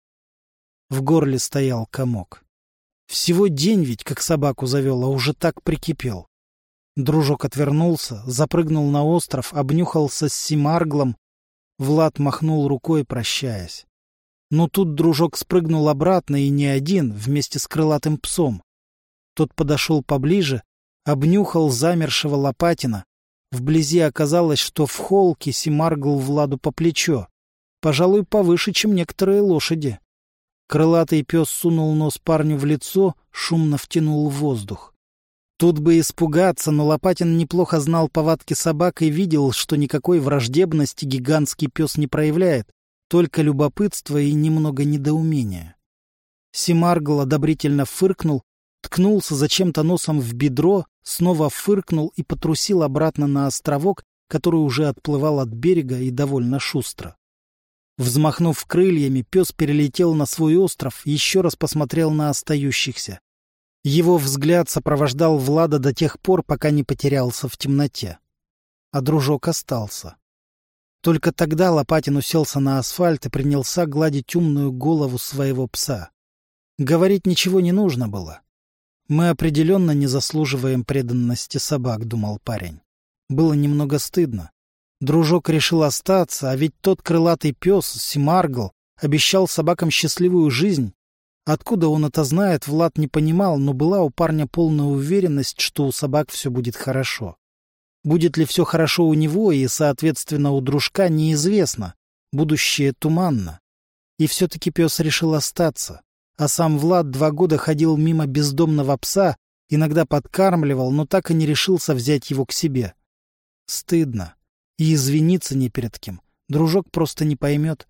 В горле стоял комок. Всего день ведь, как собаку завел, а уже так прикипел. Дружок отвернулся, запрыгнул на остров, обнюхался с Семарглом. Влад махнул рукой, прощаясь. Но тут дружок спрыгнул обратно, и не один, вместе с крылатым псом. Тот подошел поближе, обнюхал замершего Лопатина. Вблизи оказалось, что в холке Семаргл Владу по плечо. Пожалуй, повыше, чем некоторые лошади. Крылатый пес сунул нос парню в лицо, шумно втянул воздух. Тут бы испугаться, но Лопатин неплохо знал повадки собак и видел, что никакой враждебности гигантский пес не проявляет, только любопытство и немного недоумения. Семаргл одобрительно фыркнул, ткнулся зачем-то носом в бедро, снова фыркнул и потрусил обратно на островок, который уже отплывал от берега и довольно шустро. Взмахнув крыльями, пес перелетел на свой остров, еще раз посмотрел на остающихся. Его взгляд сопровождал Влада до тех пор, пока не потерялся в темноте. А дружок остался. Только тогда Лопатин уселся на асфальт и принялся гладить умную голову своего пса. Говорить ничего не нужно было. «Мы определенно не заслуживаем преданности собак», — думал парень. Было немного стыдно. Дружок решил остаться, а ведь тот крылатый пес, Семаргл, обещал собакам счастливую жизнь. Откуда он это знает, Влад не понимал, но была у парня полная уверенность, что у собак все будет хорошо. Будет ли все хорошо у него и, соответственно, у дружка, неизвестно. Будущее туманно. И все-таки пес решил остаться. А сам Влад два года ходил мимо бездомного пса, иногда подкармливал, но так и не решился взять его к себе. Стыдно. И извиниться не перед кем. Дружок просто не поймет.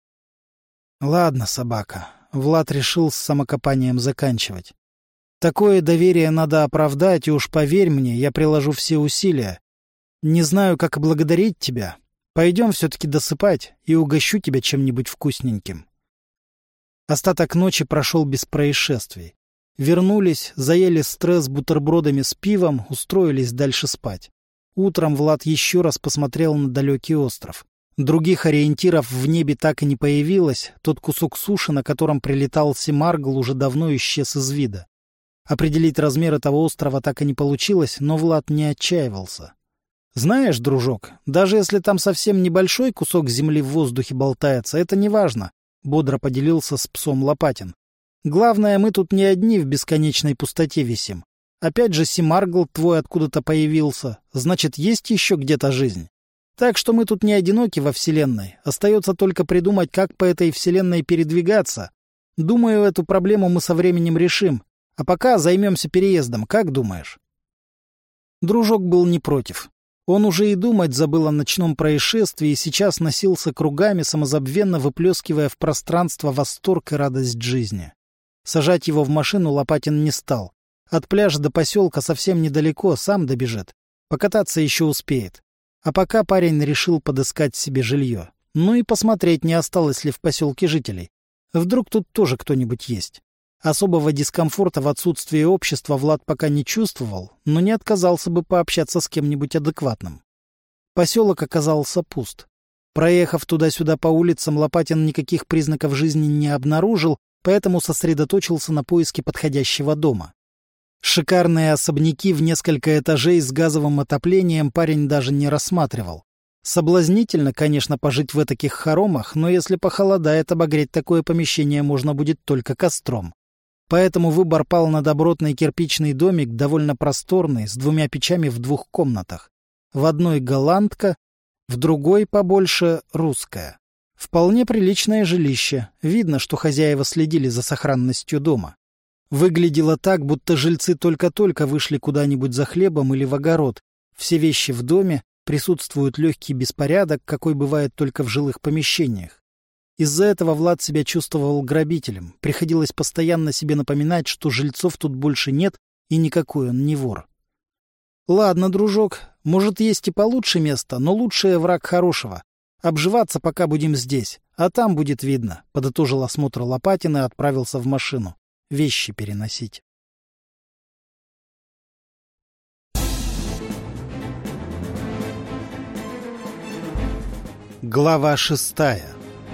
Ладно, собака. Влад решил с самокопанием заканчивать. Такое доверие надо оправдать, и уж поверь мне, я приложу все усилия. Не знаю, как благодарить тебя. Пойдем все-таки досыпать, и угощу тебя чем-нибудь вкусненьким. Остаток ночи прошел без происшествий. Вернулись, заели стресс бутербродами с пивом, устроились дальше спать. Утром Влад еще раз посмотрел на далекий остров. Других ориентиров в небе так и не появилось, тот кусок суши, на котором прилетал Семаргл, уже давно исчез из вида. Определить размер этого острова так и не получилось, но Влад не отчаивался. «Знаешь, дружок, даже если там совсем небольшой кусок земли в воздухе болтается, это не важно», — бодро поделился с псом Лопатин. «Главное, мы тут не одни в бесконечной пустоте висим. Опять же, Семаргл твой откуда-то появился, значит, есть еще где-то жизнь. Так что мы тут не одиноки во Вселенной. Остается только придумать, как по этой Вселенной передвигаться. Думаю, эту проблему мы со временем решим. А пока займемся переездом, как думаешь?» Дружок был не против. Он уже и думать забыл о ночном происшествии и сейчас носился кругами, самозабвенно выплескивая в пространство восторг и радость жизни. Сажать его в машину Лопатин не стал. От пляжа до поселка совсем недалеко, сам добежит. Покататься еще успеет. А пока парень решил подыскать себе жилье. Ну и посмотреть, не осталось ли в поселке жителей. Вдруг тут тоже кто-нибудь есть. Особого дискомфорта в отсутствии общества Влад пока не чувствовал, но не отказался бы пообщаться с кем-нибудь адекватным. Поселок оказался пуст. Проехав туда-сюда по улицам, Лопатин никаких признаков жизни не обнаружил, поэтому сосредоточился на поиске подходящего дома. Шикарные особняки в несколько этажей с газовым отоплением парень даже не рассматривал. Соблазнительно, конечно, пожить в этаких хоромах, но если похолодает, обогреть такое помещение можно будет только костром. Поэтому выбор пал на добротный кирпичный домик, довольно просторный, с двумя печами в двух комнатах. В одной голландка, в другой, побольше, русская. Вполне приличное жилище. Видно, что хозяева следили за сохранностью дома. Выглядело так, будто жильцы только-только вышли куда-нибудь за хлебом или в огород. Все вещи в доме, присутствует легкий беспорядок, какой бывает только в жилых помещениях. Из-за этого Влад себя чувствовал грабителем. Приходилось постоянно себе напоминать, что жильцов тут больше нет и никакой он не вор. «Ладно, дружок, может, есть и получше место, но лучшее враг хорошего. Обживаться пока будем здесь, а там будет видно», — подытожил осмотр Лопатин и отправился в машину. Вещи переносить. Глава шестая.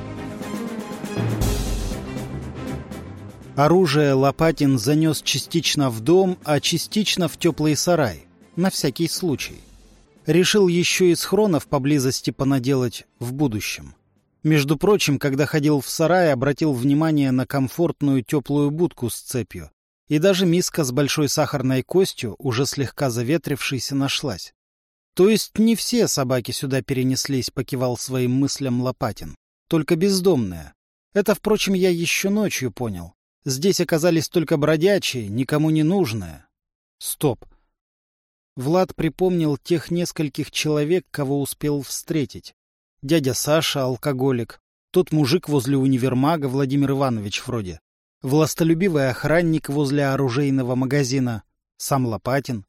Оружие Лопатин занес частично в дом, а частично в теплый сарай. На всякий случай. Решил еще и схронов поблизости понаделать в будущем. Между прочим, когда ходил в сарай, обратил внимание на комфортную теплую будку с цепью. И даже миска с большой сахарной костью, уже слегка заветрившейся, нашлась. То есть не все собаки сюда перенеслись, покивал своим мыслям Лопатин. Только бездомные. Это, впрочем, я еще ночью понял. Здесь оказались только бродячие, никому не нужные. Стоп. Влад припомнил тех нескольких человек, кого успел встретить. Дядя Саша, алкоголик, тот мужик возле универмага, Владимир Иванович вроде, властолюбивый охранник возле оружейного магазина, сам Лопатин.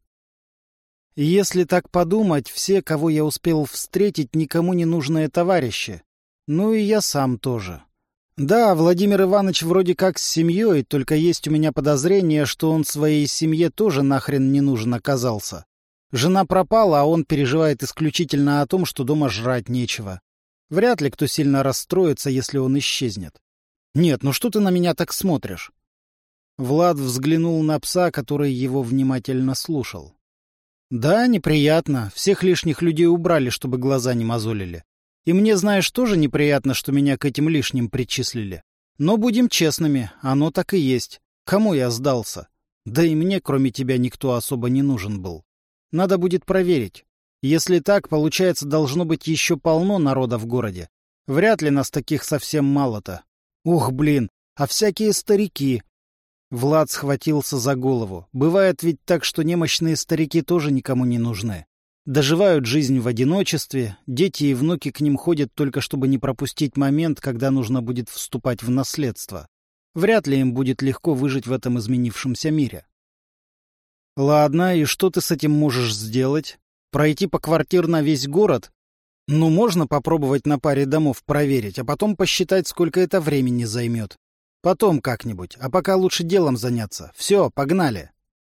Если так подумать, все, кого я успел встретить, никому не нужные товарищи. Ну и я сам тоже. Да, Владимир Иванович вроде как с семьей, только есть у меня подозрение, что он своей семье тоже нахрен не нужен оказался. Жена пропала, а он переживает исключительно о том, что дома жрать нечего. Вряд ли кто сильно расстроится, если он исчезнет. Нет, ну что ты на меня так смотришь? Влад взглянул на пса, который его внимательно слушал. Да, неприятно. Всех лишних людей убрали, чтобы глаза не мозолили. И мне, знаешь, тоже неприятно, что меня к этим лишним причислили. Но будем честными, оно так и есть. Кому я сдался? Да и мне, кроме тебя, никто особо не нужен был. Надо будет проверить. Если так, получается, должно быть еще полно народа в городе. Вряд ли нас таких совсем мало-то. Ух, блин, а всякие старики. Влад схватился за голову. Бывает ведь так, что немощные старики тоже никому не нужны. Доживают жизнь в одиночестве, дети и внуки к ним ходят только чтобы не пропустить момент, когда нужно будет вступать в наследство. Вряд ли им будет легко выжить в этом изменившемся мире. Ладно, и что ты с этим можешь сделать? Пройти по квартир на весь город? Ну, можно попробовать на паре домов проверить, а потом посчитать, сколько это времени займет. Потом как-нибудь, а пока лучше делом заняться. Все, погнали.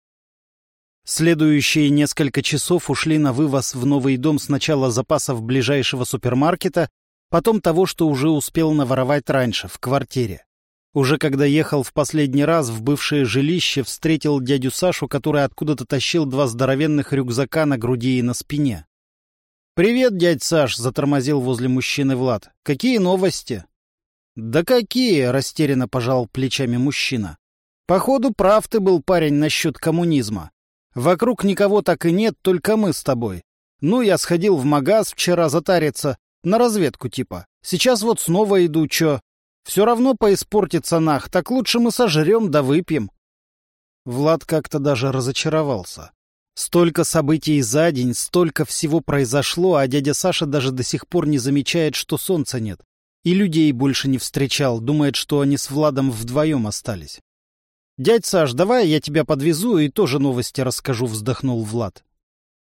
Следующие несколько часов ушли на вывоз в новый дом сначала запасов ближайшего супермаркета, потом того, что уже успел наворовать раньше, в квартире. Уже когда ехал в последний раз в бывшее жилище, встретил дядю Сашу, который откуда-то тащил два здоровенных рюкзака на груди и на спине. «Привет, дядь Саш!» — затормозил возле мужчины Влад. «Какие новости?» «Да какие!» — растерянно пожал плечами мужчина. «Походу, прав ты был, парень, насчет коммунизма. Вокруг никого так и нет, только мы с тобой. Ну, я сходил в магаз вчера затариться, на разведку типа. Сейчас вот снова иду, чё? Все равно поиспортится нах, так лучше мы сожрем да выпьем». Влад как-то даже разочаровался. Столько событий за день, столько всего произошло, а дядя Саша даже до сих пор не замечает, что солнца нет. И людей больше не встречал, думает, что они с Владом вдвоем остались. «Дядь Саш, давай я тебя подвезу и тоже новости расскажу», — вздохнул Влад.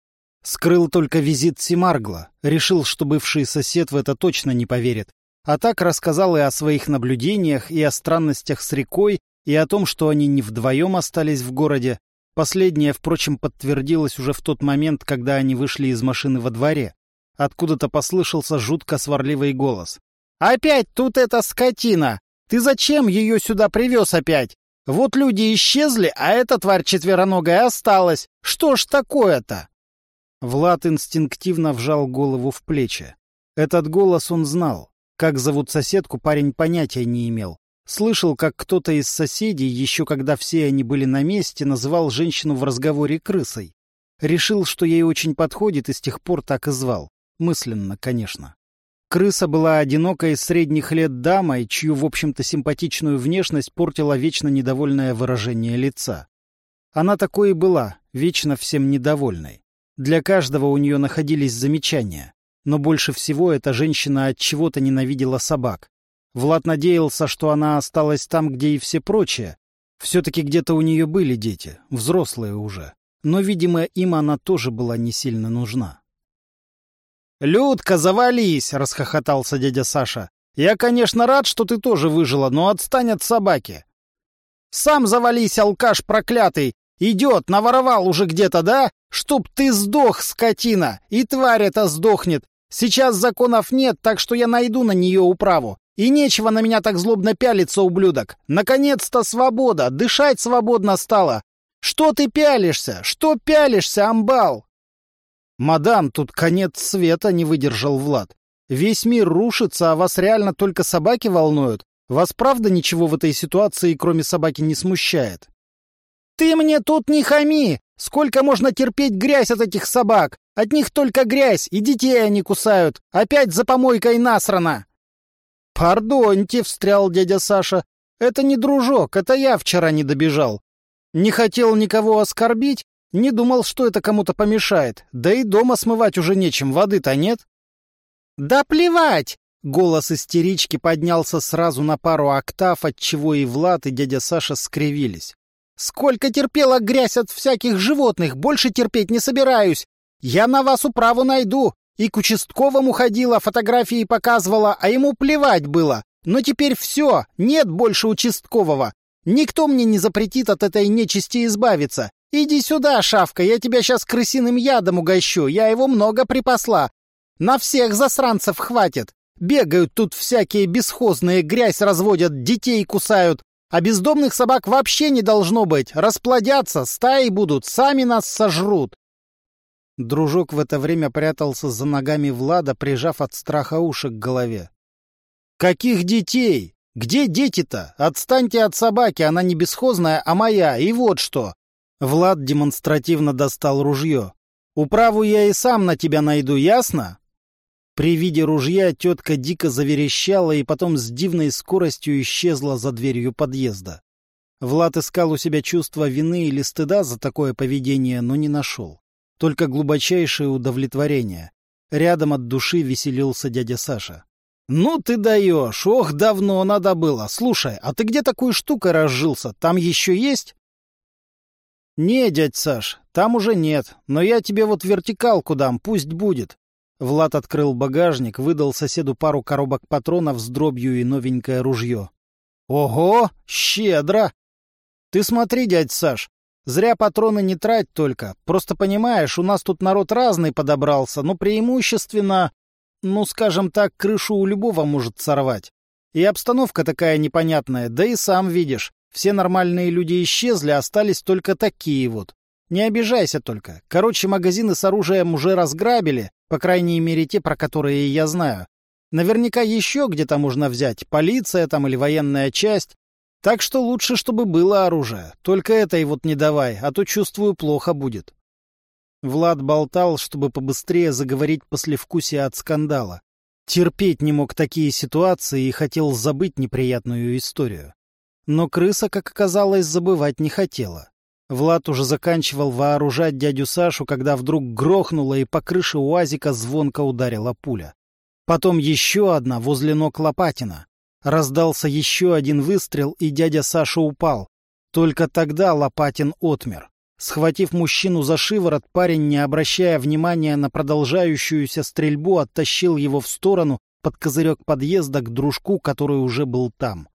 Скрыл только визит Семаргла. Решил, что бывший сосед в это точно не поверит. А так рассказал и о своих наблюдениях, и о странностях с рекой, и о том, что они не вдвоем остались в городе. Последнее, впрочем, подтвердилось уже в тот момент, когда они вышли из машины во дворе. Откуда-то послышался жутко сварливый голос. «Опять тут эта скотина! Ты зачем ее сюда привез опять? Вот люди исчезли, а эта тварь четвероногая осталась. Что ж такое-то?» Влад инстинктивно вжал голову в плечи. Этот голос он знал. Как зовут соседку, парень понятия не имел. Слышал, как кто-то из соседей, еще когда все они были на месте, называл женщину в разговоре крысой. Решил, что ей очень подходит, и с тех пор так и звал. Мысленно, конечно. Крыса была одинокой средних лет дамой, чью, в общем-то, симпатичную внешность портила вечно недовольное выражение лица. Она такой и была, вечно всем недовольной. Для каждого у нее находились замечания. Но больше всего эта женщина от чего-то ненавидела собак. Влад надеялся, что она осталась там, где и все прочие. Все-таки где-то у нее были дети, взрослые уже. Но, видимо, им она тоже была не сильно нужна. «Людка, завались!» — расхохотался дядя Саша. «Я, конечно, рад, что ты тоже выжила, но отстань от собаки». «Сам завались, алкаш проклятый! Идет, наворовал уже где-то, да? Чтоб ты сдох, скотина! И тварь эта сдохнет! Сейчас законов нет, так что я найду на нее управу. И нечего на меня так злобно пялиться, ублюдок! Наконец-то свобода! Дышать свободно стало! Что ты пялишься? Что пялишься, амбал?» «Мадам, тут конец света», — не выдержал Влад. «Весь мир рушится, а вас реально только собаки волнуют? Вас правда ничего в этой ситуации, кроме собаки, не смущает?» «Ты мне тут не хами! Сколько можно терпеть грязь от этих собак? От них только грязь, и детей они кусают. Опять за помойкой насрано!» «Пардоньте», — встрял дядя Саша. «Это не дружок, это я вчера не добежал. Не хотел никого оскорбить, не думал, что это кому-то помешает. Да и дома смывать уже нечем, воды-то нет». «Да плевать!» — голос истерички поднялся сразу на пару октав, отчего и Влад, и дядя Саша скривились. «Сколько терпела грязь от всяких животных, больше терпеть не собираюсь. Я на вас управу найду. И к участковому ходила, фотографии показывала, а ему плевать было. Но теперь все, нет больше участкового. Никто мне не запретит от этой нечисти избавиться. Иди сюда, шавка, я тебя сейчас крысиным ядом угощу, я его много припасла. На всех засранцев хватит. Бегают тут всякие бесхозные, грязь разводят, детей кусают. А бездомных собак вообще не должно быть. Расплодятся, стаи будут, сами нас сожрут». Дружок в это время прятался за ногами Влада, прижав от страха уши к голове. «Каких детей? Где дети-то? Отстаньте от собаки, она не бесхозная, а моя, и вот что!» Влад демонстративно достал ружье. «Управу я и сам на тебя найду, ясно?» При виде ружья тетка дико заверещала и потом с дивной скоростью исчезла за дверью подъезда. Влад искал у себя чувство вины или стыда за такое поведение, но не нашел. Только глубочайшее удовлетворение. Рядом от души веселился дядя Саша. «Ну ты даешь! Ох, давно надо было! Слушай, а ты где такой штукой разжился? Там еще есть?» «Не, дядь Саш, там уже нет, но я тебе вот вертикалку дам, пусть будет». Влад открыл багажник, выдал соседу пару коробок патронов с дробью и новенькое ружье. «Ого! Щедро! Ты смотри, дядь Саш, зря патроны не трать только. Просто понимаешь, у нас тут народ разный подобрался, но преимущественно, ну, скажем так, крышу у любого может сорвать. И обстановка такая непонятная, да и сам видишь, все нормальные люди исчезли, остались только такие вот. Не обижайся только. Короче, магазины с оружием уже разграбили, по крайней мере те, про которые я знаю. Наверняка еще где-то можно взять, полиция там или военная часть. Так что лучше, чтобы было оружие. Только этой вот не давай, а то, чувствую, плохо будет». Влад болтал, чтобы побыстрее заговорить послевкусие от скандала. Терпеть не мог такие ситуации и хотел забыть неприятную историю. Но крыса, как оказалось, забывать не хотела. Влад уже заканчивал вооружать дядю Сашу, когда вдруг грохнуло, и по крыше УАЗика звонко ударила пуля. Потом еще одна возле ног Лопатина. Раздался еще один выстрел, и дядя Саша упал. Только тогда Лопатин отмер. Схватив мужчину за шиворот, парень, не обращая внимания на продолжающуюся стрельбу, оттащил его в сторону под козырек подъезда к дружку, который уже был там.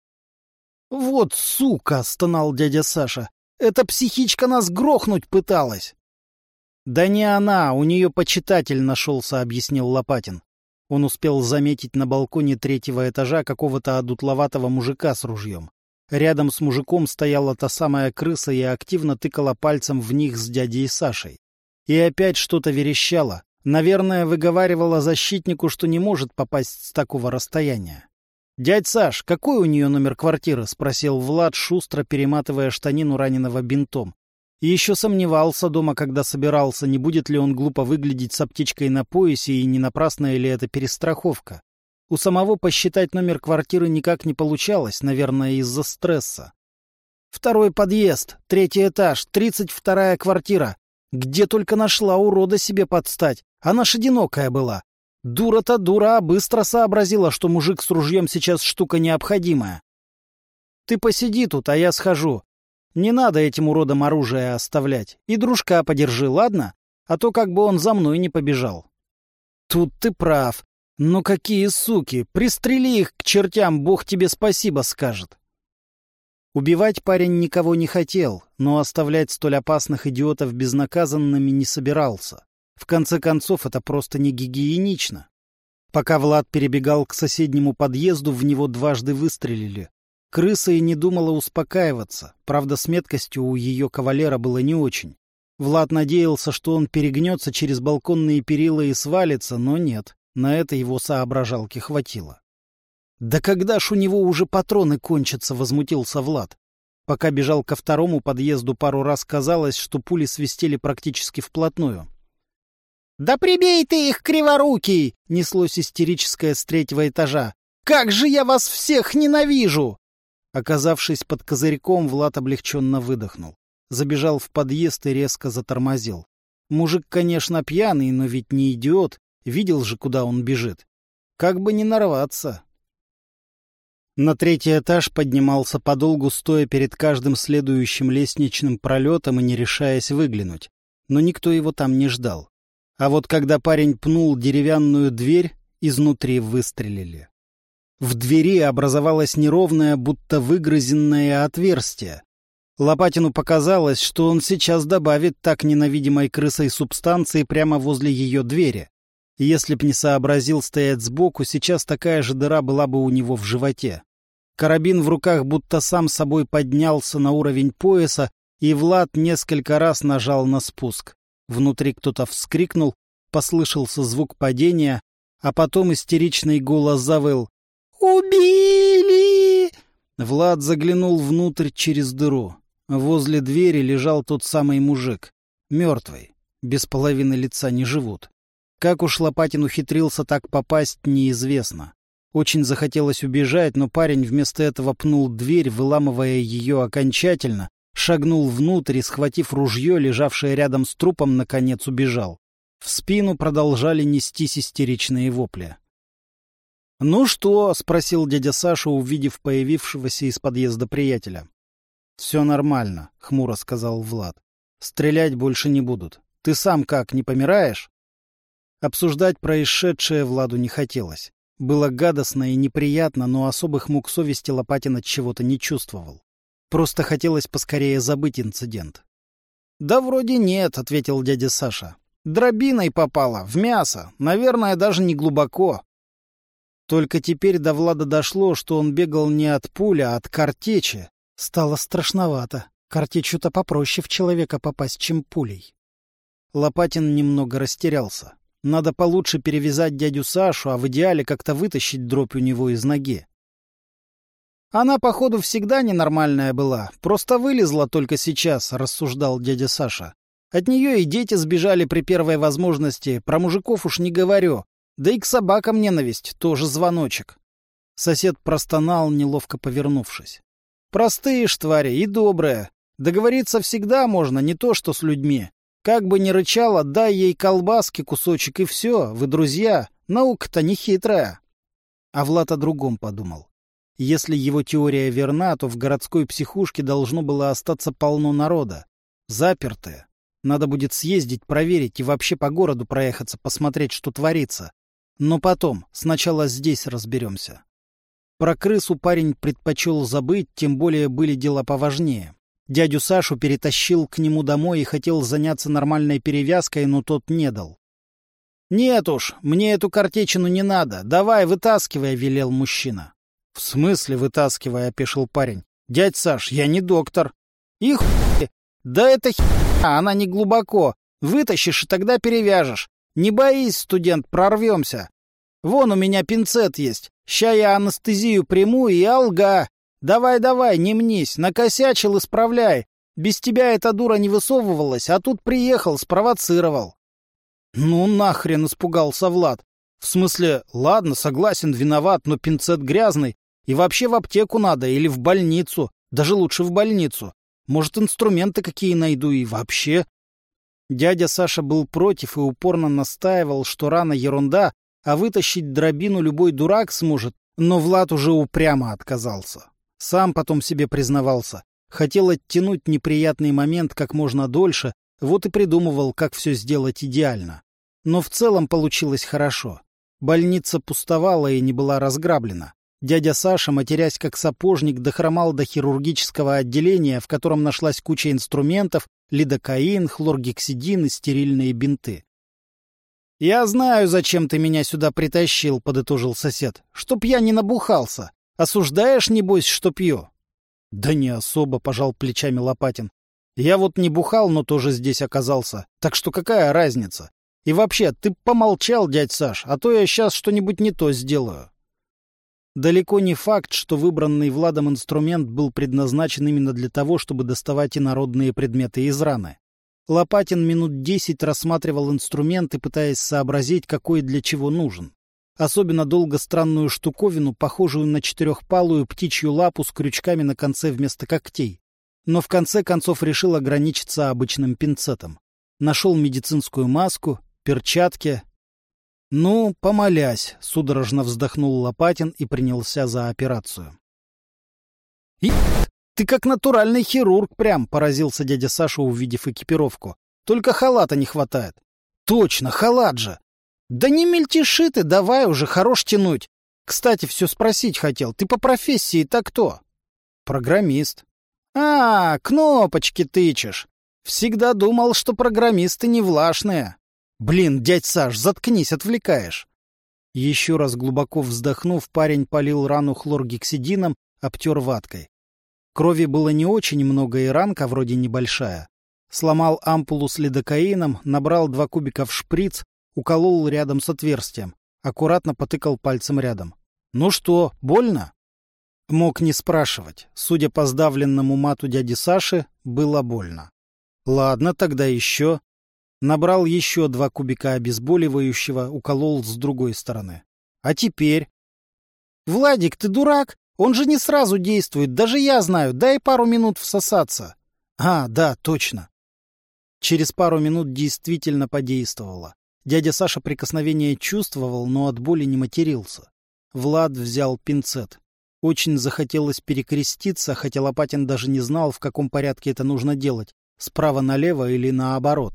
«Вот сука!» — стонал дядя Саша. «Эта психичка нас грохнуть пыталась!» «Да не она, у нее почитатель нашелся», — объяснил Лопатин. Он успел заметить на балконе третьего этажа какого-то одутловатого мужика с ружьем. Рядом с мужиком стояла та самая крыса и активно тыкала пальцем в них с дядей Сашей. И опять что-то верещала. Наверное, выговаривала защитнику, что не может попасть с такого расстояния. «Дядь Саш, какой у нее номер квартиры?» — спросил Влад, шустро перематывая штанину раненого бинтом. И еще сомневался дома, когда собирался, не будет ли он глупо выглядеть с аптечкой на поясе и не напрасная ли это перестраховка. У самого посчитать номер квартиры никак не получалось, наверное, из-за стресса. «Второй подъезд, третий этаж, тридцать вторая квартира. Где только нашла урода себе подстать. Она ж одинокая была. Дура-то дура, а быстро сообразила, что мужик с ружьем сейчас штука необходимая. Ты посиди тут, а я схожу. Не надо этим уродам оружие оставлять. И дружка подержи, ладно? А то как бы он за мной не побежал». «Тут ты прав. Ну какие суки! Пристрели их к чертям, Бог тебе спасибо скажет!» Убивать парень никого не хотел, но оставлять столь опасных идиотов безнаказанными не собирался. В конце концов, это просто не гигиенично. Пока Влад перебегал к соседнему подъезду, в него дважды выстрелили. Крыса и не думала успокаиваться, правда, с меткостью у ее кавалера было не очень. Влад надеялся, что он перегнется через балконные перила и свалится, но нет. На это его соображалки хватило. «Да когда ж у него уже патроны кончатся?» — возмутился Влад. Пока бежал ко второму подъезду, пару раз казалось, что пули свистели практически вплотную. «Да прибей ты их, криворукий!» — неслось истерическое с третьего этажа. «Как же я вас всех ненавижу!» Оказавшись под козырьком, Влад облегченно выдохнул. Забежал в подъезд и резко затормозил. Мужик, конечно, пьяный, но ведь не идиот. Видел же, куда он бежит. Как бы не нарваться. На третий этаж поднимался подолгу, стоя перед каждым следующим лестничным пролетом и не решаясь выглянуть. Но никто его там не ждал. А вот когда парень пнул деревянную дверь, изнутри выстрелили. В двери образовалось неровное, будто выгрызенное отверстие. Лопатину показалось, что он сейчас добавит так ненавидимой крысой субстанции прямо возле ее двери. Если б не сообразил стоять сбоку, сейчас такая же дыра была бы у него в животе. Карабин в руках будто сам собой поднялся на уровень пояса, и Влад несколько раз нажал на спуск. Внутри кто-то вскрикнул, послышался звук падения, а потом истеричный голос завыл: «Убили!» Влад заглянул внутрь через дыру. Возле двери лежал тот самый мужик. Мертвый. Без половины лица не живут. Как уж Лопатин ухитрился так попасть, неизвестно. Очень захотелось убежать, но парень вместо этого пнул дверь, выламывая ее окончательно, шагнул внутрь и, схватив ружье, лежавшее рядом с трупом, наконец убежал. В спину продолжали нестись истеричные вопли. «Ну что?» — спросил дядя Саша, увидев появившегося из подъезда приятеля. «Все нормально», — хмуро сказал Влад. «Стрелять больше не будут. Ты сам как, не помираешь?» Обсуждать происшедшее Владу не хотелось. Было гадостно и неприятно, но особых мук совести Лопатин от чего-то не чувствовал. Просто хотелось поскорее забыть инцидент. «Да вроде нет», — ответил дядя Саша. «Дробиной попало, в мясо, наверное, даже не глубоко». Только теперь до Влада дошло, что он бегал не от пули, а от картечи. Стало страшновато. Картечью-то попроще в человека попасть, чем пулей. Лопатин немного растерялся. Надо получше перевязать дядю Сашу, а в идеале как-то вытащить дробь у него из ноги. «Она, походу, всегда ненормальная была, просто вылезла только сейчас», — рассуждал дядя Саша. «От нее и дети сбежали при первой возможности, про мужиков уж не говорю. Да и к собакам ненависть, тоже звоночек». Сосед простонал, неловко повернувшись. «Простые ж твари и добрые. Договориться всегда можно, не то что с людьми. Как бы ни рычала, дай ей колбаски кусочек и все, вы друзья, наука-то не хитрая». А Влад о другом подумал. Если его теория верна, то в городской психушке должно было остаться полно народа. Запертые. Надо будет съездить, проверить и вообще по городу проехаться, посмотреть, что творится. Но потом, сначала здесь разберемся. Про крысу парень предпочел забыть, тем более были дела поважнее. Дядю Сашу перетащил к нему домой и хотел заняться нормальной перевязкой, но тот не дал. «Нет уж, мне эту картечину не надо. Давай, вытаскивай», — велел мужчина. «В смысле вытаскивай?» — опешил парень. «Дядь Саш, я не доктор». «И хуй! Да это херня, она не глубоко. Вытащишь и тогда перевяжешь. Не боись, студент, прорвемся. Вон у меня пинцет есть. Ща я анестезию приму и алга. Давай-давай, не мнись, накосячил, исправляй. Без тебя эта дура не высовывалась, а тут приехал, спровоцировал». «Ну нахрен!» — испугался Влад. «В смысле, ладно, согласен, виноват, но пинцет грязный. И вообще в аптеку надо или в больницу. Даже лучше в больницу. Может, инструменты какие найду и вообще...» Дядя Саша был против и упорно настаивал, что рана ерунда, а вытащить дробину любой дурак сможет, но Влад уже упрямо отказался. Сам потом себе признавался. Хотел оттянуть неприятный момент как можно дольше, вот и придумывал, как все сделать идеально. Но в целом получилось хорошо. Больница пустовала и не была разграблена. Дядя Саша, матерясь как сапожник, дохромал до хирургического отделения, в котором нашлась куча инструментов, лидокаин, хлоргексидин и стерильные бинты. «Я знаю, зачем ты меня сюда притащил», — подытожил сосед. «Чтоб я не набухался. Осуждаешь, небось, что пью?» «Да не особо», — пожал плечами Лопатин. «Я вот не бухал, но тоже здесь оказался. Так что какая разница? И вообще, ты помолчал, дядь Саш, а то я сейчас что-нибудь не то сделаю». Далеко не факт, что выбранный Владом инструмент был предназначен именно для того, чтобы доставать инородные предметы из раны. Лопатин минут десять рассматривал инструменты, пытаясь сообразить, какой для чего нужен. Особенно долго странную штуковину, похожую на четырехпалую птичью лапу с крючками на конце вместо когтей. Но в конце концов решил ограничиться обычным пинцетом. Нашел медицинскую маску, перчатки... «Ну, помолясь», — судорожно вздохнул Лопатин и принялся за операцию. «И ты как натуральный хирург прям», — поразился дядя Саша, увидев экипировку. «Только халата не хватает». «Точно, халат же!» «Да не мельтеши ты, давай уже, хорош тянуть. Кстати, все спросить хотел, ты по профессии-то кто?» «Программист». «А, кнопочки тычешь. Всегда думал, что программисты не влашные». «Блин, дядь Саш, заткнись, отвлекаешь». Еще раз глубоко вздохнув, парень полил рану хлоргексидином, обтер ваткой. Крови было не очень много, и ранка вроде небольшая. Сломал ампулу с лидокаином, набрал два кубика в шприц, уколол рядом с отверстием. Аккуратно потыкал пальцем рядом. «Ну что, больно?» Мог не спрашивать. Судя по сдавленному мату дяди Саши, было больно. «Ладно, тогда еще...» Набрал еще два кубика обезболивающего, уколол с другой стороны. А теперь? «Владик, ты дурак? Он же не сразу действует, даже я знаю. Дай пару минут всосаться». «А, да, точно». Через пару минут действительно подействовало. Дядя Саша прикосновение чувствовал, но от боли не матерился. Влад взял пинцет. Очень захотелось перекреститься, хотя Лопатин даже не знал, в каком порядке это нужно делать, справа налево или наоборот.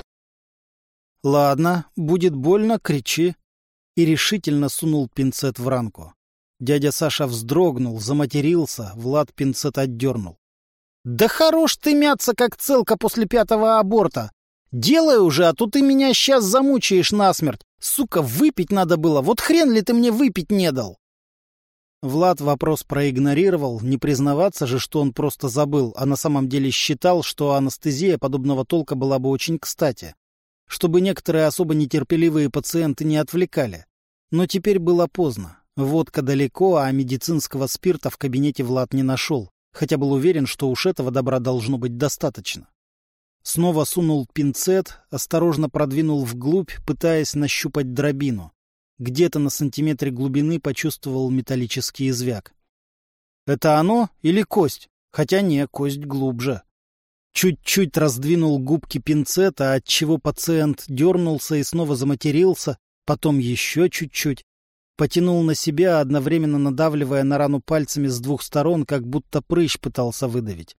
«Ладно, будет больно, кричи», и решительно сунул пинцет в ранку. Дядя Саша вздрогнул, заматерился, Влад пинцет отдернул. «Да хорош ты мяться, как целка после пятого аборта! Делай уже, а то ты меня сейчас замучаешь насмерть! Сука, выпить надо было, вот хрен ли ты мне выпить не дал!» Влад вопрос проигнорировал, не признаваться же, что он просто забыл, а на самом деле считал, что анестезия подобного толка была бы очень кстати, чтобы некоторые особо нетерпеливые пациенты не отвлекали. Но теперь было поздно. Водка далеко, а медицинского спирта в кабинете Влад не нашел, хотя был уверен, что уж этого добра должно быть достаточно. Снова сунул пинцет, осторожно продвинул вглубь, пытаясь нащупать дробину. Где-то на сантиметре глубины почувствовал металлический звяк. Это оно или кость? Хотя не, кость глубже. Чуть-чуть раздвинул губки пинцета, отчего пациент дернулся и снова заматерился, потом еще чуть-чуть. Потянул на себя, одновременно надавливая на рану пальцами с двух сторон, как будто прыщ пытался выдавить.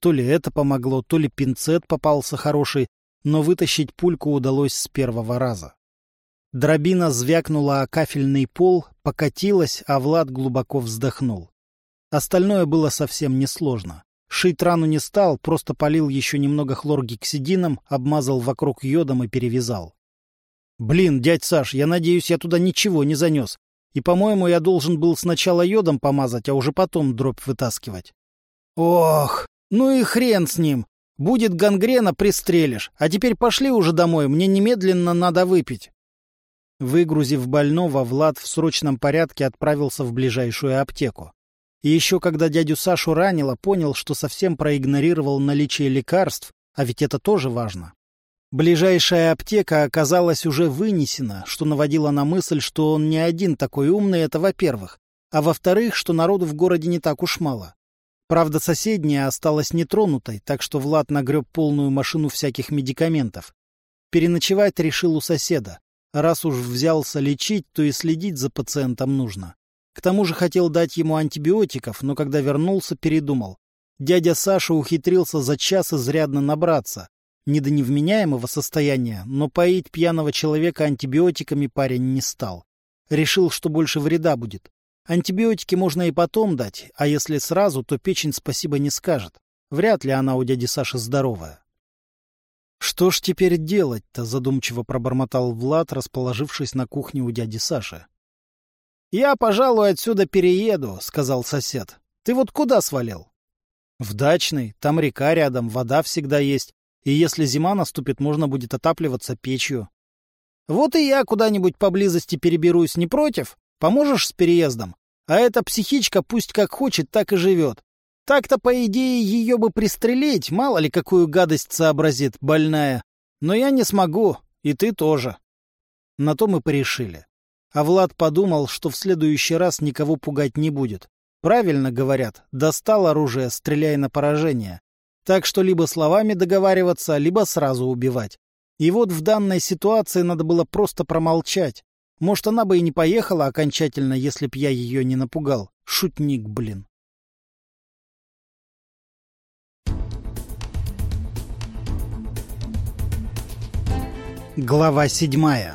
То ли это помогло, то ли пинцет попался хороший, но вытащить пульку удалось с первого раза. Дробина звякнула о кафельный пол, покатилась, а Влад глубоко вздохнул. Остальное было совсем несложно. Шить рану не стал, просто полил еще немного хлоргексидином, обмазал вокруг йодом и перевязал. «Блин, дядь Саш, я надеюсь, я туда ничего не занес. И, по-моему, я должен был сначала йодом помазать, а уже потом дробь вытаскивать». «Ох, ну и хрен с ним. Будет гангрена, пристрелишь. А теперь пошли уже домой, мне немедленно надо выпить». Выгрузив больного, Влад в срочном порядке отправился в ближайшую аптеку. И еще когда дядю Сашу ранило, понял, что совсем проигнорировал наличие лекарств, а ведь это тоже важно. Ближайшая аптека оказалась уже вынесена, что наводило на мысль, что он не один такой умный, это во-первых, а во-вторых, что народу в городе не так уж мало. Правда, соседняя осталась нетронутой, так что Влад нагреб полную машину всяких медикаментов. Переночевать решил у соседа. Раз уж взялся лечить, то и следить за пациентом нужно. К тому же хотел дать ему антибиотиков, но когда вернулся, передумал. Дядя Саша ухитрился за час изрядно набраться. Не до невменяемого состояния, но поить пьяного человека антибиотиками парень не стал. Решил, что больше вреда будет. Антибиотики можно и потом дать, а если сразу, то печень спасибо не скажет. Вряд ли она у дяди Саши здоровая. «Что ж теперь делать-то?» — задумчиво пробормотал Влад, расположившись на кухне у дяди Саши. «Я, пожалуй, отсюда перееду», — сказал сосед. «Ты вот куда свалил?» «В дачный. Там река рядом, вода всегда есть. И если зима наступит, можно будет отапливаться печью». «Вот и я куда-нибудь поблизости переберусь, не против? Поможешь с переездом? А эта психичка пусть как хочет, так и живет. Так-то, по идее, ее бы пристрелить, мало ли какую гадость сообразит, больная. Но я не смогу, и ты тоже». На то мы порешили. А Влад подумал, что в следующий раз никого пугать не будет. Правильно говорят, достал оружие, стреляй на поражение. Так что либо словами договариваться, либо сразу убивать. И вот в данной ситуации надо было просто промолчать. Может, она бы и не поехала окончательно, если б я ее не напугал. Шутник, блин. Глава седьмая.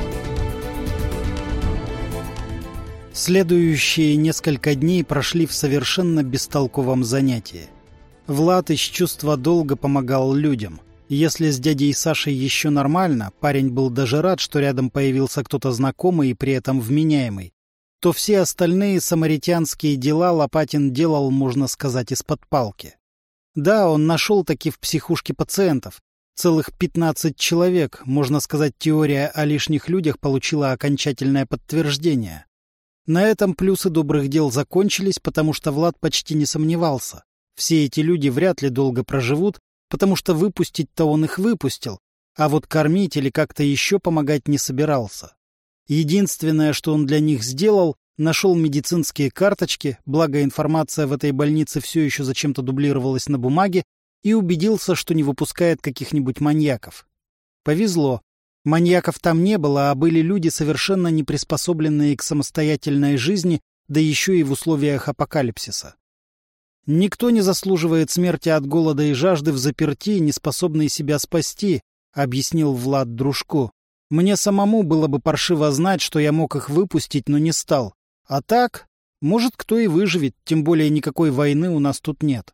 Следующие несколько дней прошли в совершенно бестолковом занятии. Влад из чувства долга помогал людям. Если с дядей Сашей еще нормально, парень был даже рад, что рядом появился кто-то знакомый и при этом вменяемый, то все остальные самаритянские дела Лопатин делал, можно сказать, из-под палки. Да, он нашел таки в психушке пациентов. Целых пятнадцать человек, можно сказать, теория о лишних людях получила окончательное подтверждение. На этом плюсы добрых дел закончились, потому что Влад почти не сомневался. Все эти люди вряд ли долго проживут, потому что выпустить-то он их выпустил, а вот кормить или как-то еще помогать не собирался. Единственное, что он для них сделал, нашел медицинские карточки, благо информация в этой больнице все еще зачем-то дублировалась на бумаге, и убедился, что не выпускает каких-нибудь маньяков. Повезло. Маньяков там не было, а были люди, совершенно не приспособленные к самостоятельной жизни, да еще и в условиях апокалипсиса. «Никто не заслуживает смерти от голода и жажды в заперти, не способный себя спасти», — объяснил Влад дружку. «Мне самому было бы паршиво знать, что я мог их выпустить, но не стал. А так, может, кто и выживет, тем более никакой войны у нас тут нет».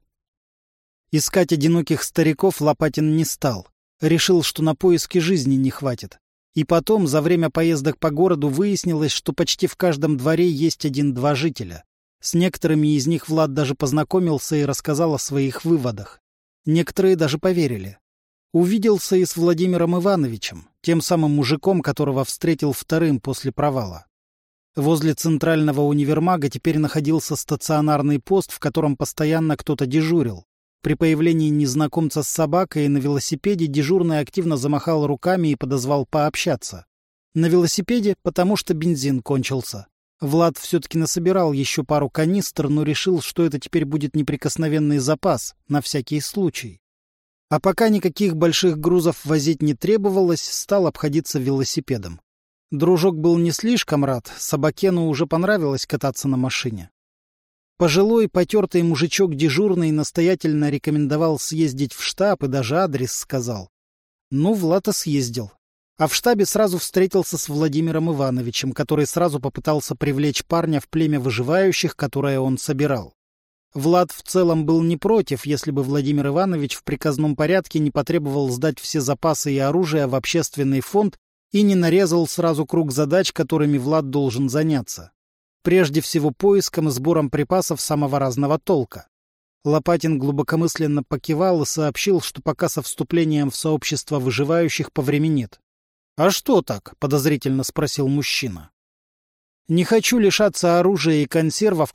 Искать одиноких стариков Лопатин не стал. Решил, что на поиски жизни не хватит. И потом, за время поездок по городу, выяснилось, что почти в каждом дворе есть один-два жителя. С некоторыми из них Влад даже познакомился и рассказал о своих выводах. Некоторые даже поверили. Увиделся и с Владимиром Ивановичем, тем самым мужиком, которого встретил вторым после провала. Возле центрального универмага теперь находился стационарный пост, в котором постоянно кто-то дежурил. При появлении незнакомца с собакой на велосипеде дежурный активно замахал руками и подозвал пообщаться. На велосипеде, потому что бензин кончился. Влад все-таки насобирал еще пару канистр, но решил, что это теперь будет неприкосновенный запас, на всякий случай. А пока никаких больших грузов возить не требовалось, стал обходиться велосипедом. Дружок был не слишком рад, собакену уже понравилось кататься на машине. Пожилой потертый мужичок дежурный настоятельно рекомендовал съездить в штаб и даже адрес сказал. Ну, Влад и съездил. А в штабе сразу встретился с Владимиром Ивановичем, который сразу попытался привлечь парня в племя выживающих, которое он собирал. Влад в целом был не против, если бы Владимир Иванович в приказном порядке не потребовал сдать все запасы и оружие в общественный фонд и не нарезал сразу круг задач, которыми Влад должен заняться. Прежде всего поиском и сбором припасов самого разного толка. Лопатин глубокомысленно покивал и сообщил, что пока со вступлением в сообщество выживающих повременит. — А что так? — подозрительно спросил мужчина. — Не хочу лишаться оружия и консервов,